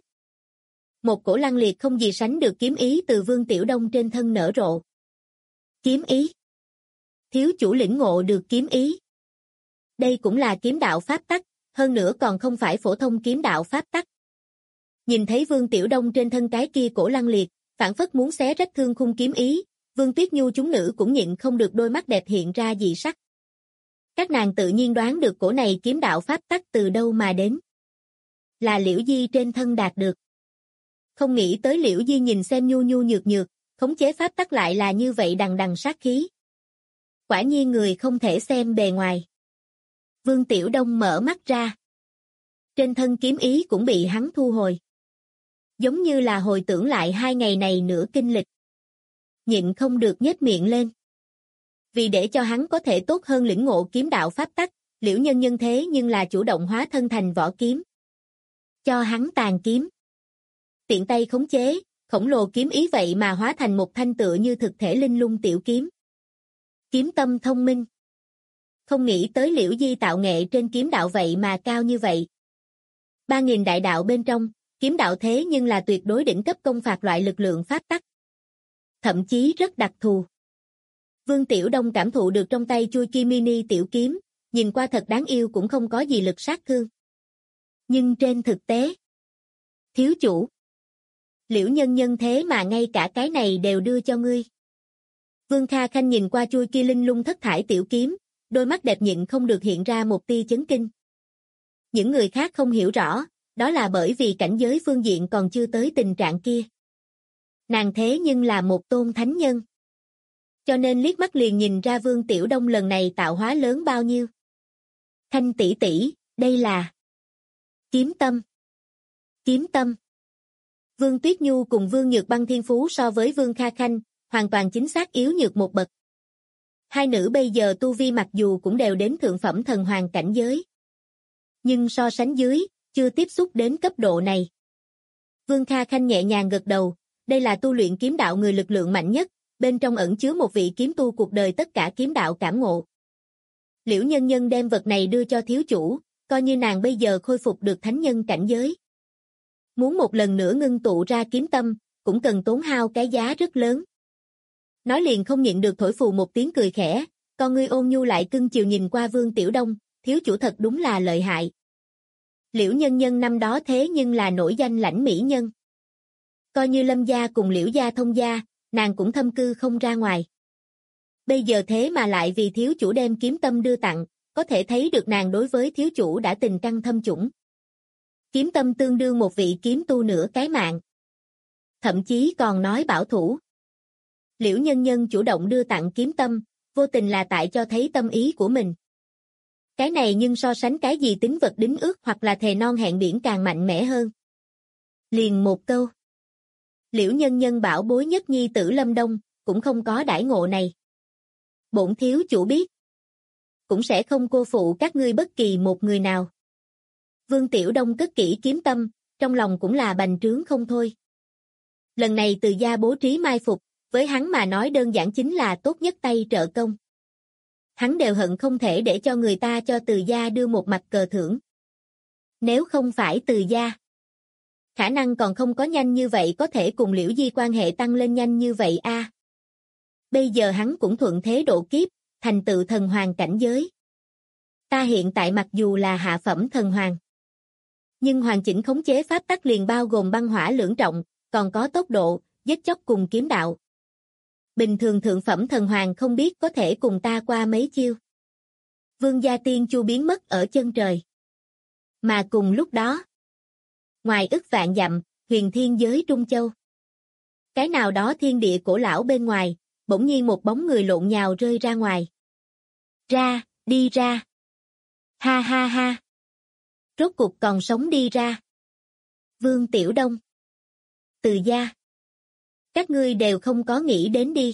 một cổ lăng liệt không gì sánh được kiếm ý từ Vương Tiểu Đông trên thân nở rộ. Kiếm ý. Thiếu chủ lĩnh ngộ được kiếm ý. Đây cũng là kiếm đạo pháp tắc, hơn nữa còn không phải phổ thông kiếm đạo pháp tắc. Nhìn thấy Vương Tiểu Đông trên thân cái kia cổ lăng liệt, phảng phất muốn xé rách thương khung kiếm ý, Vương Tuyết Nhu chúng nữ cũng nhịn không được đôi mắt đẹp hiện ra dị sắc. Các nàng tự nhiên đoán được cổ này kiếm đạo pháp tắc từ đâu mà đến. Là Liễu Di trên thân đạt được. Không nghĩ tới Liễu Di nhìn xem nhu nhu nhược nhược, khống chế pháp tắc lại là như vậy đằng đằng sát khí. Quả nhiên người không thể xem bề ngoài. Vương Tiểu Đông mở mắt ra. Trên thân kiếm ý cũng bị hắn thu hồi. Giống như là hồi tưởng lại 2 ngày này nửa kinh lịch. Nhịn không được nhếch miệng lên. Vì để cho hắn có thể tốt hơn lĩnh ngộ kiếm đạo pháp tắc, Liễu Nhân Nhân thế nhưng là chủ động hóa thân thành vỏ kiếm. Cho hắn tàn kiếm. Tiện tay khống chế, khổng lồ kiếm ý vậy mà hóa thành một thanh tựa như thực thể linh lung tiểu kiếm. Kiếm tâm thông minh. không nghĩ tới Liễu Di tạo nghệ trên kiếm đạo vậy mà cao như vậy. 3.000 đại đạo bên trong, kiếm đạo thế nhưng là tuyệt đối đỉnh cấp công phạt loại lực lượng pháp tắc. Thậm chí rất đặc thù. Vương Tiểu Đông cảm thụ được trong tay chui kia mini tiểu kiếm, nhìn qua thật đáng yêu cũng không có gì lực sát thương. Nhưng trên thực tế, thiếu chủ, Liễu nhân nhân thế mà ngay cả cái này đều đưa cho ngươi. Vương Kha Khanh nhìn qua chui kia linh lung thất thải tiểu kiếm, đôi mắt đẹp nhịn không được hiện ra một tia chấn kinh. Những người khác không hiểu rõ, đó là bởi vì cảnh giới phương diện còn chưa tới tình trạng kia. Nàng thế nhưng là một tôn thánh nhân. Cho nên liếc mắt liền nhìn ra Vương Tiểu Đông lần này tạo hóa lớn bao nhiêu. Khanh tỷ tỷ, đây là kiếm tâm. Kiếm tâm. Vương Tuyết Nhu cùng Vương Nhược Băng thiên phú so với Vương Kha Khanh, hoàn toàn chính xác yếu nhược một bậc. Hai nữ bây giờ tu vi mặc dù cũng đều đến thượng phẩm thần hoàng cảnh giới. Nhưng so sánh dưới, chưa tiếp xúc đến cấp độ này. Vương Kha Khanh nhẹ nhàng gật đầu, đây là tu luyện kiếm đạo người lực lượng mạnh nhất, bên trong ẩn chứa một vị kiếm tu cuộc đời tất cả kiếm đạo cảm ngộ. Liễu nhân nhân đem vật này đưa cho thiếu chủ, coi như nàng bây giờ khôi phục được thánh nhân cảnh giới. Muốn một lần nữa ngưng tụ ra kiếm tâm, cũng cần tốn hao cái giá rất lớn. Nói liền không nhịn được thổi phù một tiếng cười khẽ, con ngươi ôn nhu lại cưng chiều nhìn qua Vương Tiểu Đông, thiếu chủ thật đúng là lợi hại. Liễu nhân nhân năm đó thế nhưng là nổi danh lãnh mỹ nhân. Coi như Lâm gia cùng Liễu gia thông gia, nàng cũng thâm cư không ra ngoài. Bây giờ thế mà lại vì thiếu chủ đem kiếm tâm đưa tặng, có thể thấy được nàng đối với thiếu chủ đã tình căn thâm chủng. Kiếm tâm tương đương một vị kiếm tu nửa cái mạng. Thậm chí còn nói bảo thủ. Liễu nhân nhân chủ động đưa tặng kiếm tâm, vô tình là tại cho thấy tâm ý của mình. Cái này nhưng so sánh cái gì tín vật đính ước hoặc là thề non hẹn biển càng mạnh mẽ hơn. Liền một câu. Liễu nhân nhân bảo bối nhất nhi tử Lâm Đông, cũng không có đãi ngộ này. Bổn thiếu chủ biết. Cũng sẽ không cô phụ các ngươi bất kỳ một người nào. Vương Tiểu Đông cất kỹ kiếm tâm, trong lòng cũng là bành trướng không thôi. Lần này Từ gia bố trí mai phục, với hắn mà nói đơn giản chính là tốt nhất tay trợ công. Hắn đều hận không thể để cho người ta cho Từ gia đưa một mặt cờ thưởng. Nếu không phải Từ gia, khả năng còn không có nhanh như vậy có thể cùng Liễu Di quan hệ tăng lên nhanh như vậy a. Bây giờ hắn cũng thuận thế độ kiếp, thành tựu thần hoàng cảnh giới. Ta hiện tại mặc dù là hạ phẩm thần hoàng, nhưng hoàn chỉnh khống chế pháp tắc liền bao gồm băng hỏa lưỡng trọng, còn có tốc độ, giết chóc cùng kiếm đạo. Bình thường thượng phẩm thần hoàng không biết có thể cùng ta qua mấy chiêu. Vương gia tiên chu biến mất ở chân trời. Mà cùng lúc đó, ngoài ức vạn dặm, huyền thiên giới Trung Châu. Cái nào đó thiên địa cổ lão bên ngoài, bỗng nhiên một bóng người lộn nhào rơi ra ngoài. Ra, đi ra. Ha ha ha. Rốt cục còn sống đi ra. Vương Tiểu Đông. Từ gia. Các ngươi đều không có nghĩ đến đi.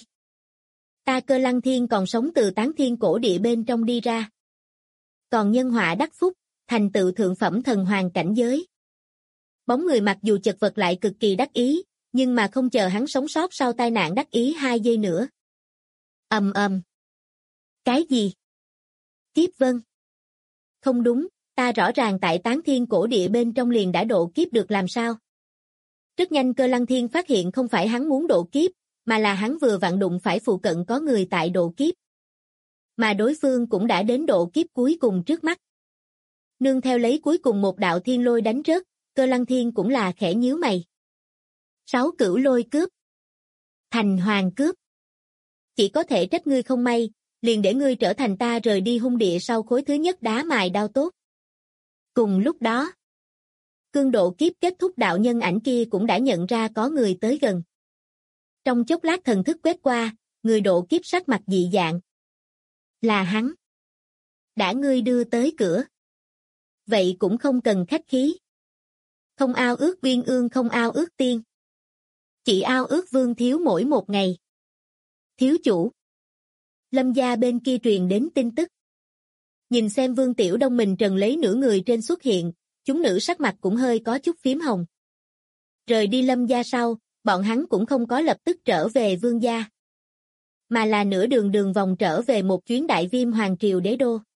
Ta Cơ Lăng Thiên còn sống từ tán thiên cổ địa bên trong đi ra. Còn nhân họa đắc phúc, thành tựu thượng phẩm thần hoàng cảnh giới. Bóng người mặc dù chật vật lại cực kỳ đắc ý, nhưng mà không chờ hắn sống sót sau tai nạn đắc ý 2 giây nữa. Ầm ầm. Cái gì? Kiếp vân. Không đúng, ta rõ ràng tại tán thiên cổ địa bên trong liền đã độ kiếp được làm sao? Rất nhanh Cơ Lăng Thiên phát hiện không phải hắn muốn độ kiếp, mà là hắn vừa vặn đụng phải phụ cận có người tại độ kiếp. Mà đối phương cũng đã đến độ kiếp cuối cùng trước mắt. Nương theo lấy cuối cùng một đạo thiên lôi đánh rớt, Cơ Lăng Thiên cũng là khẽ nhíu mày. 6 cửu lôi cướp. Thành hoàng cướp. Chỉ có thể trách ngươi không may, liền để ngươi trở thành ta rời đi hung địa sau khối thứ nhất đá mài đao tốt. Cùng lúc đó, cương độ kiếp kết thúc đạo nhân ảnh kia cũng đã nhận ra có người tới gần. Trong chốc lát thần thức quét qua, người độ kiếp sắc mặt dị dạng. Là hắn. Đã ngươi đưa tới cửa. Vậy cũng không cần khách khí. Không ao ước uyên ương không ao ước tiên. Chỉ ao ước vương thiếu mỗi một ngày. Thiếu chủ. Lâm gia bên kia truyền đến tin tức. Nhìn xem Vương Tiểu Đông mình trần lấy nửa người trên xuất hiện, chúng nữ sắc mặt cũng hơi có chút phím hồng. Rời đi Lâm gia sau, bọn hắn cũng không có lập tức trở về Vương gia, mà là nửa đường vòng trở về một chuyến Đại Viêm Hoàng Triều đế đô.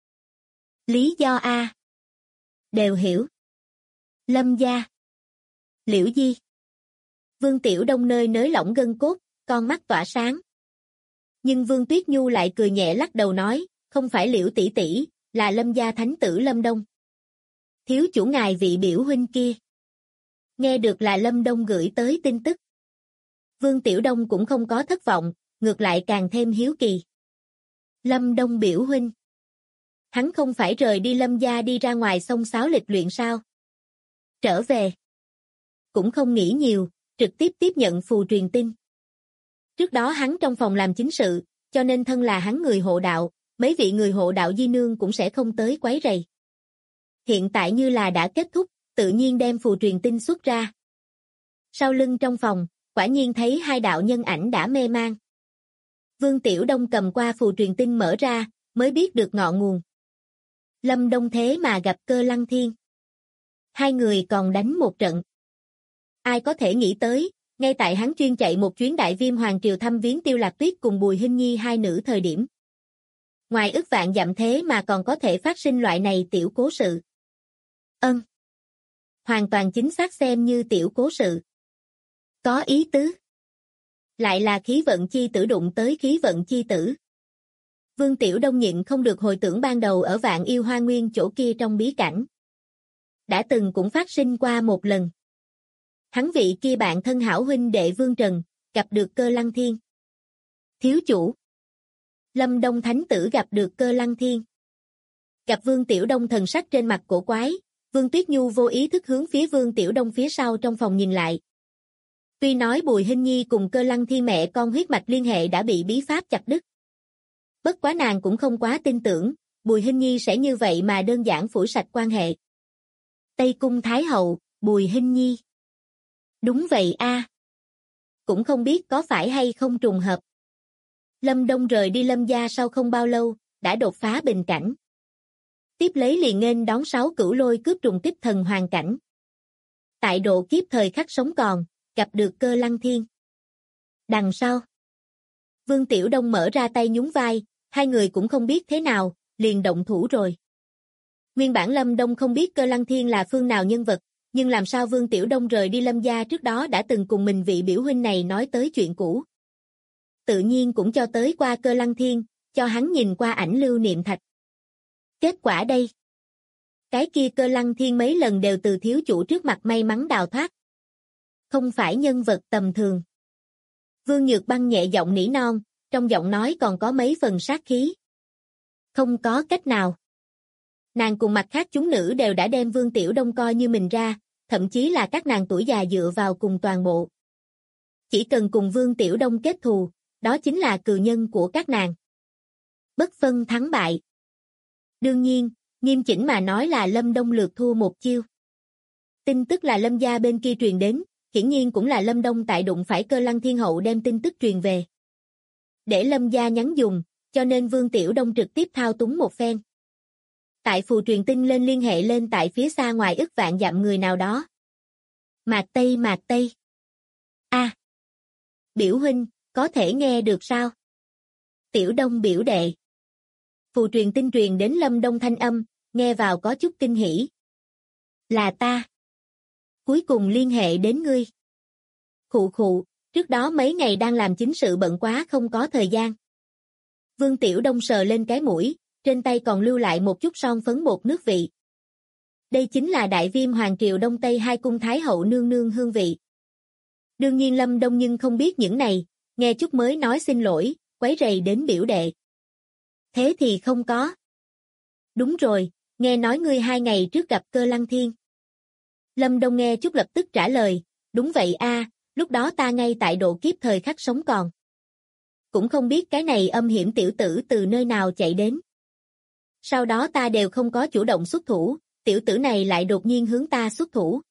Lý do a. Đều hiểu. Lâm gia. Liễu Di. Vương Tiểu Đông nơi nới lỏng gân cốt, con mắt tỏa sáng. Nhưng Vương Tuyết Nhu lại cười nhẹ lắc đầu nói, không phải Liễu tỷ tỷ, là Lâm gia thánh tử Lâm Đông. Thiếu chủ ngài vị biểu huynh kia. Nghe được là Lâm Đông gửi tới tin tức. Vương Tiểu Đông cũng không có thất vọng, ngược lại càng thêm hiếu kỳ. Lâm Đông biểu huynh. Hắn không phải rời đi Lâm gia đi ra ngoài xông xáo lịch luyện sao? Trở về. Cũng không nghĩ nhiều, trực tiếp tiếp nhận phù truyền tin. Trước đó hắn trong phòng làm chính sự, cho nên thân là hắn người hộ đạo, mấy vị người hộ đạo di nương cũng sẽ không tới quấy rầy. Hiện tại như là đã kết thúc, tự nhiên đem phù truyền tin xuất ra. Sau lưng trong phòng, quả nhiên thấy hai đạo nhân ảnh đã mê man. Vương Tiểu Đông cầm qua phù truyền tin mở ra, mới biết được ngọn nguồn. Lâm Đông thế mà gặp Cơ Lăng Thiên. Hai người còn đánh một trận. Ai có thể nghĩ tới, ngay tại hắn chuyên chạy một chuyến Đại Viêm Hoàng Triều thăm viếng Tiêu Lạc Tuyết cùng Bùi Hinh Nhi hai nữ thời điểm. Ngoài ức vạn dặm thế mà còn có thể phát sinh loại này tiểu cố sự. Hoàn toàn chính xác xem như tiểu cố sự. Có ý tứ. Lại là khí vận chi tử đụng tới khí vận chi tử. Vương Tiểu Đông nhịn không được hồi tưởng ban đầu ở Vạn Yêu Hoa Nguyên chỗ kia trong bí cảnh. Đã từng cũng phát sinh qua một lần. Hắn vị kia bạn thân hảo huynh đệ Vương Trần, gặp được Cơ Lăng Thiên. Thiếu chủ. Lâm Đông Thánh Tử gặp được Cơ Lăng Thiên. Gặp Vương Tiểu Đông thần sắc trên mặt cổ quái, Vương Tuyết Nhu vô ý thức hướng phía Vương Tiểu Đông phía sau trong phòng nhìn lại. Tuy nói Bùi Hinh Nhi cùng Cơ Lăng Thiên mẹ con huyết mạch liên hệ đã bị bí pháp chặt đứt. Bất quá nàng cũng không quá tin tưởng, Bùi Hinh Nhi sẽ như vậy mà đơn giản phủi sạch quan hệ. Tây Cung Thái Hậu, Bùi Hinh Nhi. Đúng vậy a. Cũng không biết có phải hay không trùng hợp. Lâm Đông rời đi Lâm gia sau không bao lâu, đã đột phá bình cảnh. Tiếp lấy liền nghênh đón 6 cửu lôi cướp trùng kích thần hoàn cảnh. Tại độ kiếp thời khắc sống còn, gặp được Cơ Lăng Thiên. Đằng sau, Vương Tiểu Đông mở ra tay nhún vai, hai người cũng không biết thế nào, liền động thủ rồi. Nguyên bản Lâm Đông không biết Cơ Lăng Thiên là phương nào nhân vật, nhưng làm sao Vương Tiểu Đông rời đi Lâm gia trước đó đã từng cùng mình vị biểu huynh này nói tới chuyện cũ. Tự nhiên cũng cho tới qua Cơ Lăng Thiên, cho hắn nhìn qua ảnh lưu niệm thạch. Kết quả đây. Cái kia Cơ Lăng Thiên mấy lần đều từ thiếu chủ trước mặt may mắn đào thoát. Không phải nhân vật tầm thường. Vương Nhược Băng nhẹ giọng nỉ non, trong giọng nói còn có mấy phần sát khí. Không có cách nào. Nàng cùng mặt khác chúng nữ đều đã đem Vương Tiểu Đông coi như mình ra, thậm chí là các nàng tuổi già dựa vào cùng toàn bộ. Chỉ cần cùng Vương Tiểu Đông kết thù, đó chính là cừu nhân của các nàng. Bất phân thắng bại. Đương nhiên, nghiêm chỉnh mà nói là Lâm Đông lượt thua một chiêu. Tin tức là Lâm gia bên kia truyền đến, hiển nhiên cũng là Lâm Đông tại đụng phải Cơ Lăng Thiên hậu đem tin tức truyền về. Để Lâm gia nhắn dùng, cho nên Vương Tiểu Đông trực tiếp thao túng một phen. Tại phù truyền tin lên liên hệ lên tại phía xa ngoài ức vạn dặm người nào đó. Mạc Tây. A. Biểu huynh, có thể nghe được sao? Tiểu Đông biểu đệ. Phù truyền tin truyền đến Lâm Đông thanh âm, nghe vào có chút kinh hỉ. Là ta. Cuối cùng liên hệ đến ngươi. Khụ, trước đó mấy ngày đang làm chính sự bận quá không có thời gian. Vương Tiểu Đông sờ lên cái mũi, trên tay còn lưu lại một chút son phấn bột nước vị. Đây chính là Đại Viêm Hoàng Triều Đông Tây hai cung Thái Hậu nương nương hương vị. Đương nhiên Lâm Đông nhưng không biết những này, nghe chút mới nói xin lỗi, quấy rầy đến biểu đệ. Thế thì không có. Đúng rồi, nghe nói ngươi 2 ngày trước gặp Cơ Lăng Thiên. Lâm Đông nghe chút lập tức trả lời, đúng vậy a, lúc đó ta ngay tại độ kiếp thời khắc sống còn. Cũng không biết cái này âm hiểm tiểu tử từ nơi nào chạy đến. Sau đó ta đều không có chủ động xuất thủ, tiểu tử này lại đột nhiên hướng ta xuất thủ.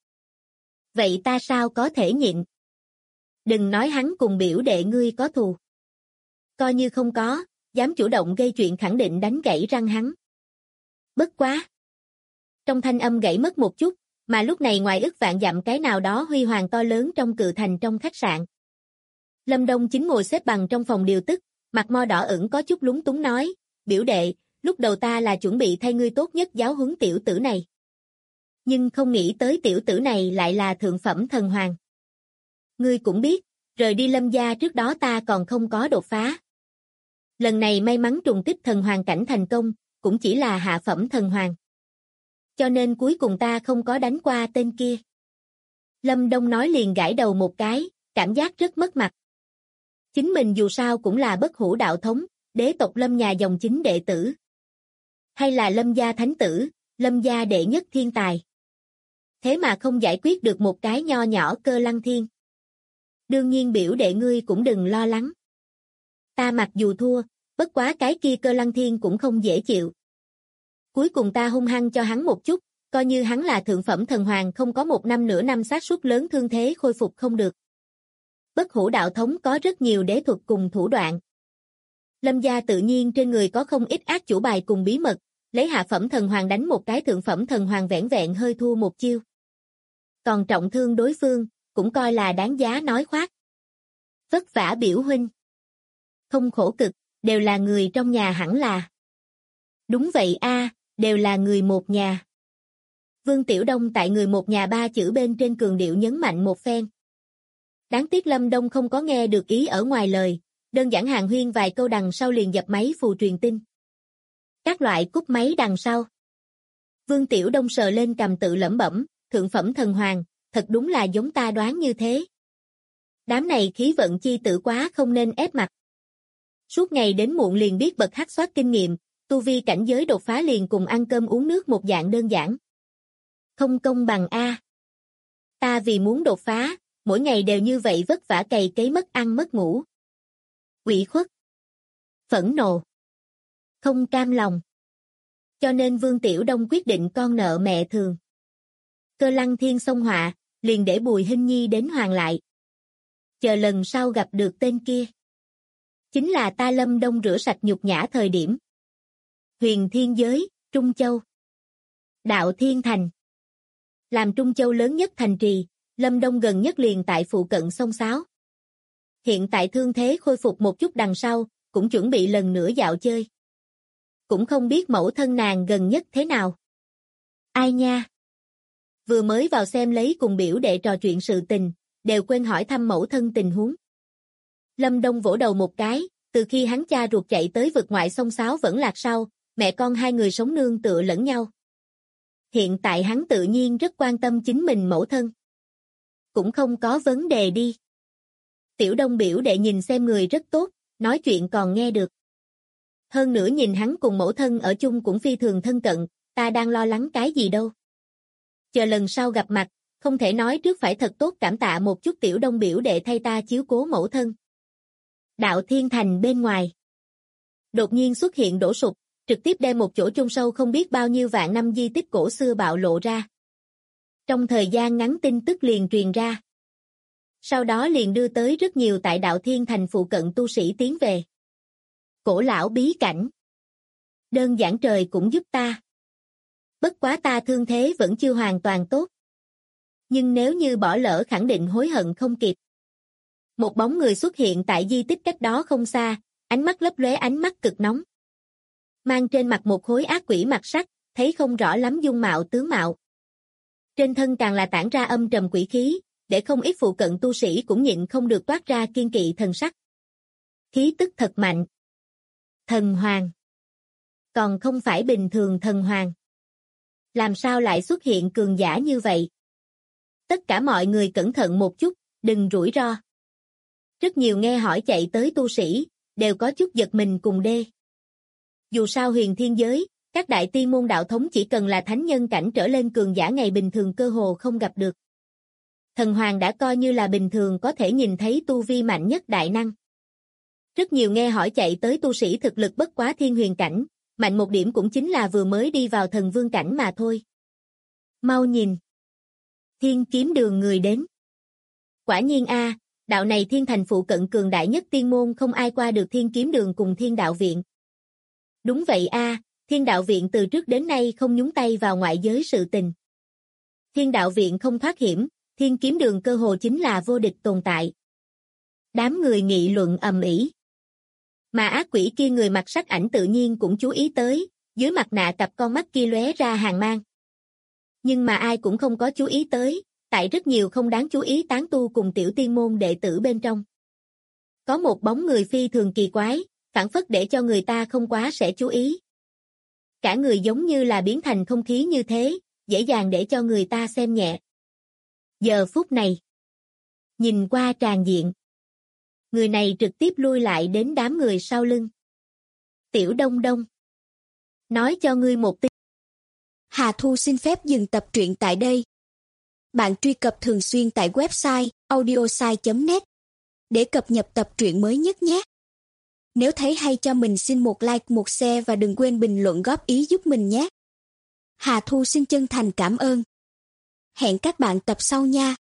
Vậy ta sao có thể nhịn? Đừng nói hắn cùng biểu đệ ngươi có thù. Coi như không có, dám chủ động gây chuyện khẳng định đánh gãy răng hắn. Bất quá. Trong thanh âm gãy mất một chút, mà lúc này ngoài ức vạn dặm cái nào đó huy hoàng to lớn trong cự thành trong khách sạn. Lâm Đông chính ngồi xếp bằng trong phòng điều tức, mặt mo đỏ ửng có chút lúng túng nói, biểu đệ, lúc đầu ta là chuẩn bị thay ngươi tốt nhất giáo huấn tiểu tử này. Nhưng không nghĩ tới tiểu tử này lại là thượng phẩm thần hoàng. Ngươi cũng biết, rời đi Lâm gia trước đó ta còn không có đột phá. Lần này may mắn trùng kích thần hoàng cảnh thành công, cũng chỉ là hạ phẩm thần hoàng. Cho nên cuối cùng ta không có đánh qua tên kia. Lâm Đông nói liền gãi đầu một cái, cảm giác rất mất mặt. Chính mình dù sao cũng là bất hủ đạo thống, đế tộc Lâm nhà dòng chính đệ tử. Hay là Lâm gia thánh tử, Lâm gia đệ nhất thiên tài. Thế mà không giải quyết được một cái nho nhỏ Cơ Lăng Thiên. Đương nhiên biểu đệ ngươi cũng đừng lo lắng. Ta mặc dù thua, bất quá cái kia Cơ Lăng Thiên cũng không dễ chịu. Cuối cùng ta hung hăng cho hắn một chút, coi như hắn là thượng phẩm thần hoàng không có một năm nửa năm xác suất lớn thương thế khôi phục không được. Bất hủ đạo thống có rất nhiều đế thuật cùng thủ đoạn. Lâm gia tự nhiên trên người có không ít ác chủ bài cùng bí mật, lấy hạ phẩm thần hoàng đánh một cái thượng phẩm thần hoàng vẻn vẹn hơi thua một chiêu. Còn trọng thương đối phương, cũng coi là đáng giá nói khoác. Vất vả biểu huynh. Không khổ cực, đều là người trong nhà hẳn là. Đúng vậy a, đều là người một nhà. Vương Tiểu Đông tại người một nhà ba chữ bên trên cường điệu nhấn mạnh một phen. Đáng tiếc Lâm Đông không có nghe được ý ở ngoài lời, đơn giản hàn huyên vài câu đằng sau liền dập máy phù truyền tin. Các loại cúp máy đằng sau. Vương Tiểu Đông sờ lên cầm tự lẩm bẩm, thượng phẩm thần hoàng, thật đúng là giống ta đoán như thế. Đám này khí vận chi tử quá không nên ép mặt. Suốt ngày đến muộn liền biết bật hắc soát kinh nghiệm, tu vi cảnh giới đột phá liền cùng ăn cơm uống nước một dạng đơn giản. Không công bằng a. Ta vì muốn đột phá, mỗi ngày đều như vậy vất vả cày cấy mất ăn mất ngủ. Ủy khuất. Phẫn nộ. Không cam lòng. Cho nên Vương Tiểu Đông quyết định con nợ mẹ thường. Cơ Lăng Thiên xông họa, liền để Bùi Hinh Nhi đến hoàn lại. Chờ lần sau gặp được tên kia. Chính là ta Lâm Đông rửa sạch nhục nhã thời điểm. Huyền Thiên Giới, Trung Châu. Đạo Thiên Thành. Làm Trung Châu lớn nhất thành trì, Lâm Đông gần nhất liền tại phụ cận sông Sáo. Hiện tại thương thế khôi phục một chút đằng sau, cũng chuẩn bị lần nữa dạo chơi. Cũng không biết mẫu thân nàng gần nhất thế nào. Ai nha? Vừa mới vào xem lấy cùng biểu đệ trò chuyện sự tình, đều quên hỏi thăm mẫu thân tình huống. Lâm Đông vỗ đầu một cái, từ khi hắn cha ruột chạy tới vực ngoại sông Sáo vẫn lạc sau, mẹ con hai người sống nương tựa lẫn nhau. Hiện tại hắn tự nhiên rất quan tâm chính mình mẫu thân. Cũng không có vấn đề đi. Tiểu Đông biểu đệ nhìn xem người rất tốt, nói chuyện còn nghe được. Hơn nữa nhìn hắn cùng mẫu thân ở chung cũng phi thường thân cận, ta đang lo lắng cái gì đâu. Chờ lần sau gặp mặt, không thể nói trước phải thật tốt cảm tạ một chút Tiểu Đông biểu đệ thay ta chiếu cố mẫu thân. Đạo Thiên Thành bên ngoài. Đột nhiên xuất hiện đổ sụp, trực tiếp đem một chỗ chôn sâu không biết bao nhiêu vạn năm di tích cổ xưa bạo lộ ra. Trong thời gian ngắn tin tức liền truyền ra. Sau đó liền đưa tới rất nhiều tại Đạo Thiên Thành phụ cận tu sĩ tiến về. Cổ lão bí cảnh. Đơn giản trời cũng giúp ta. Bất quá ta thương thế vẫn chưa hoàn toàn tốt. Nhưng nếu như bỏ lỡ khẳng định hối hận không kịp. Một bóng người xuất hiện tại di tích cách đó không xa, ánh mắt lấp lóe ánh mắt cực nóng. Mang trên mặt một khối ác quỷ mặt sắc, thấy không rõ lắm dung mạo tướng mạo. Trên thân càng là tản ra âm trầm quỷ khí, để không ít phụ cận tu sĩ cũng nhịn không được toát ra kiên kỵ thần sắc. Khí tức thật mạnh. Thần hoàng. Còn không phải bình thường thần hoàng. Làm sao lại xuất hiện cường giả như vậy? Tất cả mọi người cẩn thận một chút, đừng rủi ro. Rất nhiều nghe hỏi chạy tới tu sĩ, đều có chút giật mình cùng đê. Dù sao huyền thiên giới, các đại tiên môn đạo thống chỉ cần là thánh nhân cảnh trở lên cường giả ngày bình thường cơ hồ không gặp được. Thần hoàng đã coi như là bình thường có thể nhìn thấy tu vi mạnh nhất đại năng. Rất nhiều nghe hỏi chạy tới tu sĩ thực lực bất quá thiên huyền cảnh, mạnh một điểm cũng chính là vừa mới đi vào thần vương cảnh mà thôi. Mau nhìn. Thiên kiếm đường người đến. Quả nhiên a, đạo này thiên thành phụ cận cường đại nhất tiên môn không ai qua được thiên kiếm đường cùng thiên đạo viện. Đúng vậy a, thiên đạo viện từ trước đến nay không nhúng tay vào ngoại giới sự tình. Thiên đạo viện không thoát hiểm, thiên kiếm đường cơ hồ chính là vô địch tồn tại. Đám người nghị luận ầm ĩ. Mà ác quỷ kia người mặc sắc ảnh tự nhiên cũng chú ý tới, dưới mặt nạ cặp con mắt kia lóe ra hàn mang. Nhưng mà ai cũng không có chú ý tới, tại rất nhiều không đáng chú ý tán tu cùng tiểu tiên môn đệ tử bên trong. Có một bóng người phi thường kỳ quái, phảng phất để cho người ta không quá sẽ chú ý. Cả người giống như là biến thành không khí như thế, dễ dàng để cho người ta xem nhẹ. Giờ phút này, nhìn qua tràng diện, người này trực tiếp lui lại đến đám người sau lưng. Tiểu Đông Đông, nói cho ngươi một tin. Hà Thu xin phép dừng tập truyện tại đây. Bạn truy cập thường xuyên tại website audiosai.net để cập nhật tập truyện mới nhất nhé. Nếu thấy hay cho mình xin một like, một share và đừng quên bình luận góp ý giúp mình nhé. Hà Thu xin chân thành cảm ơn. Hẹn các bạn tập sau nha.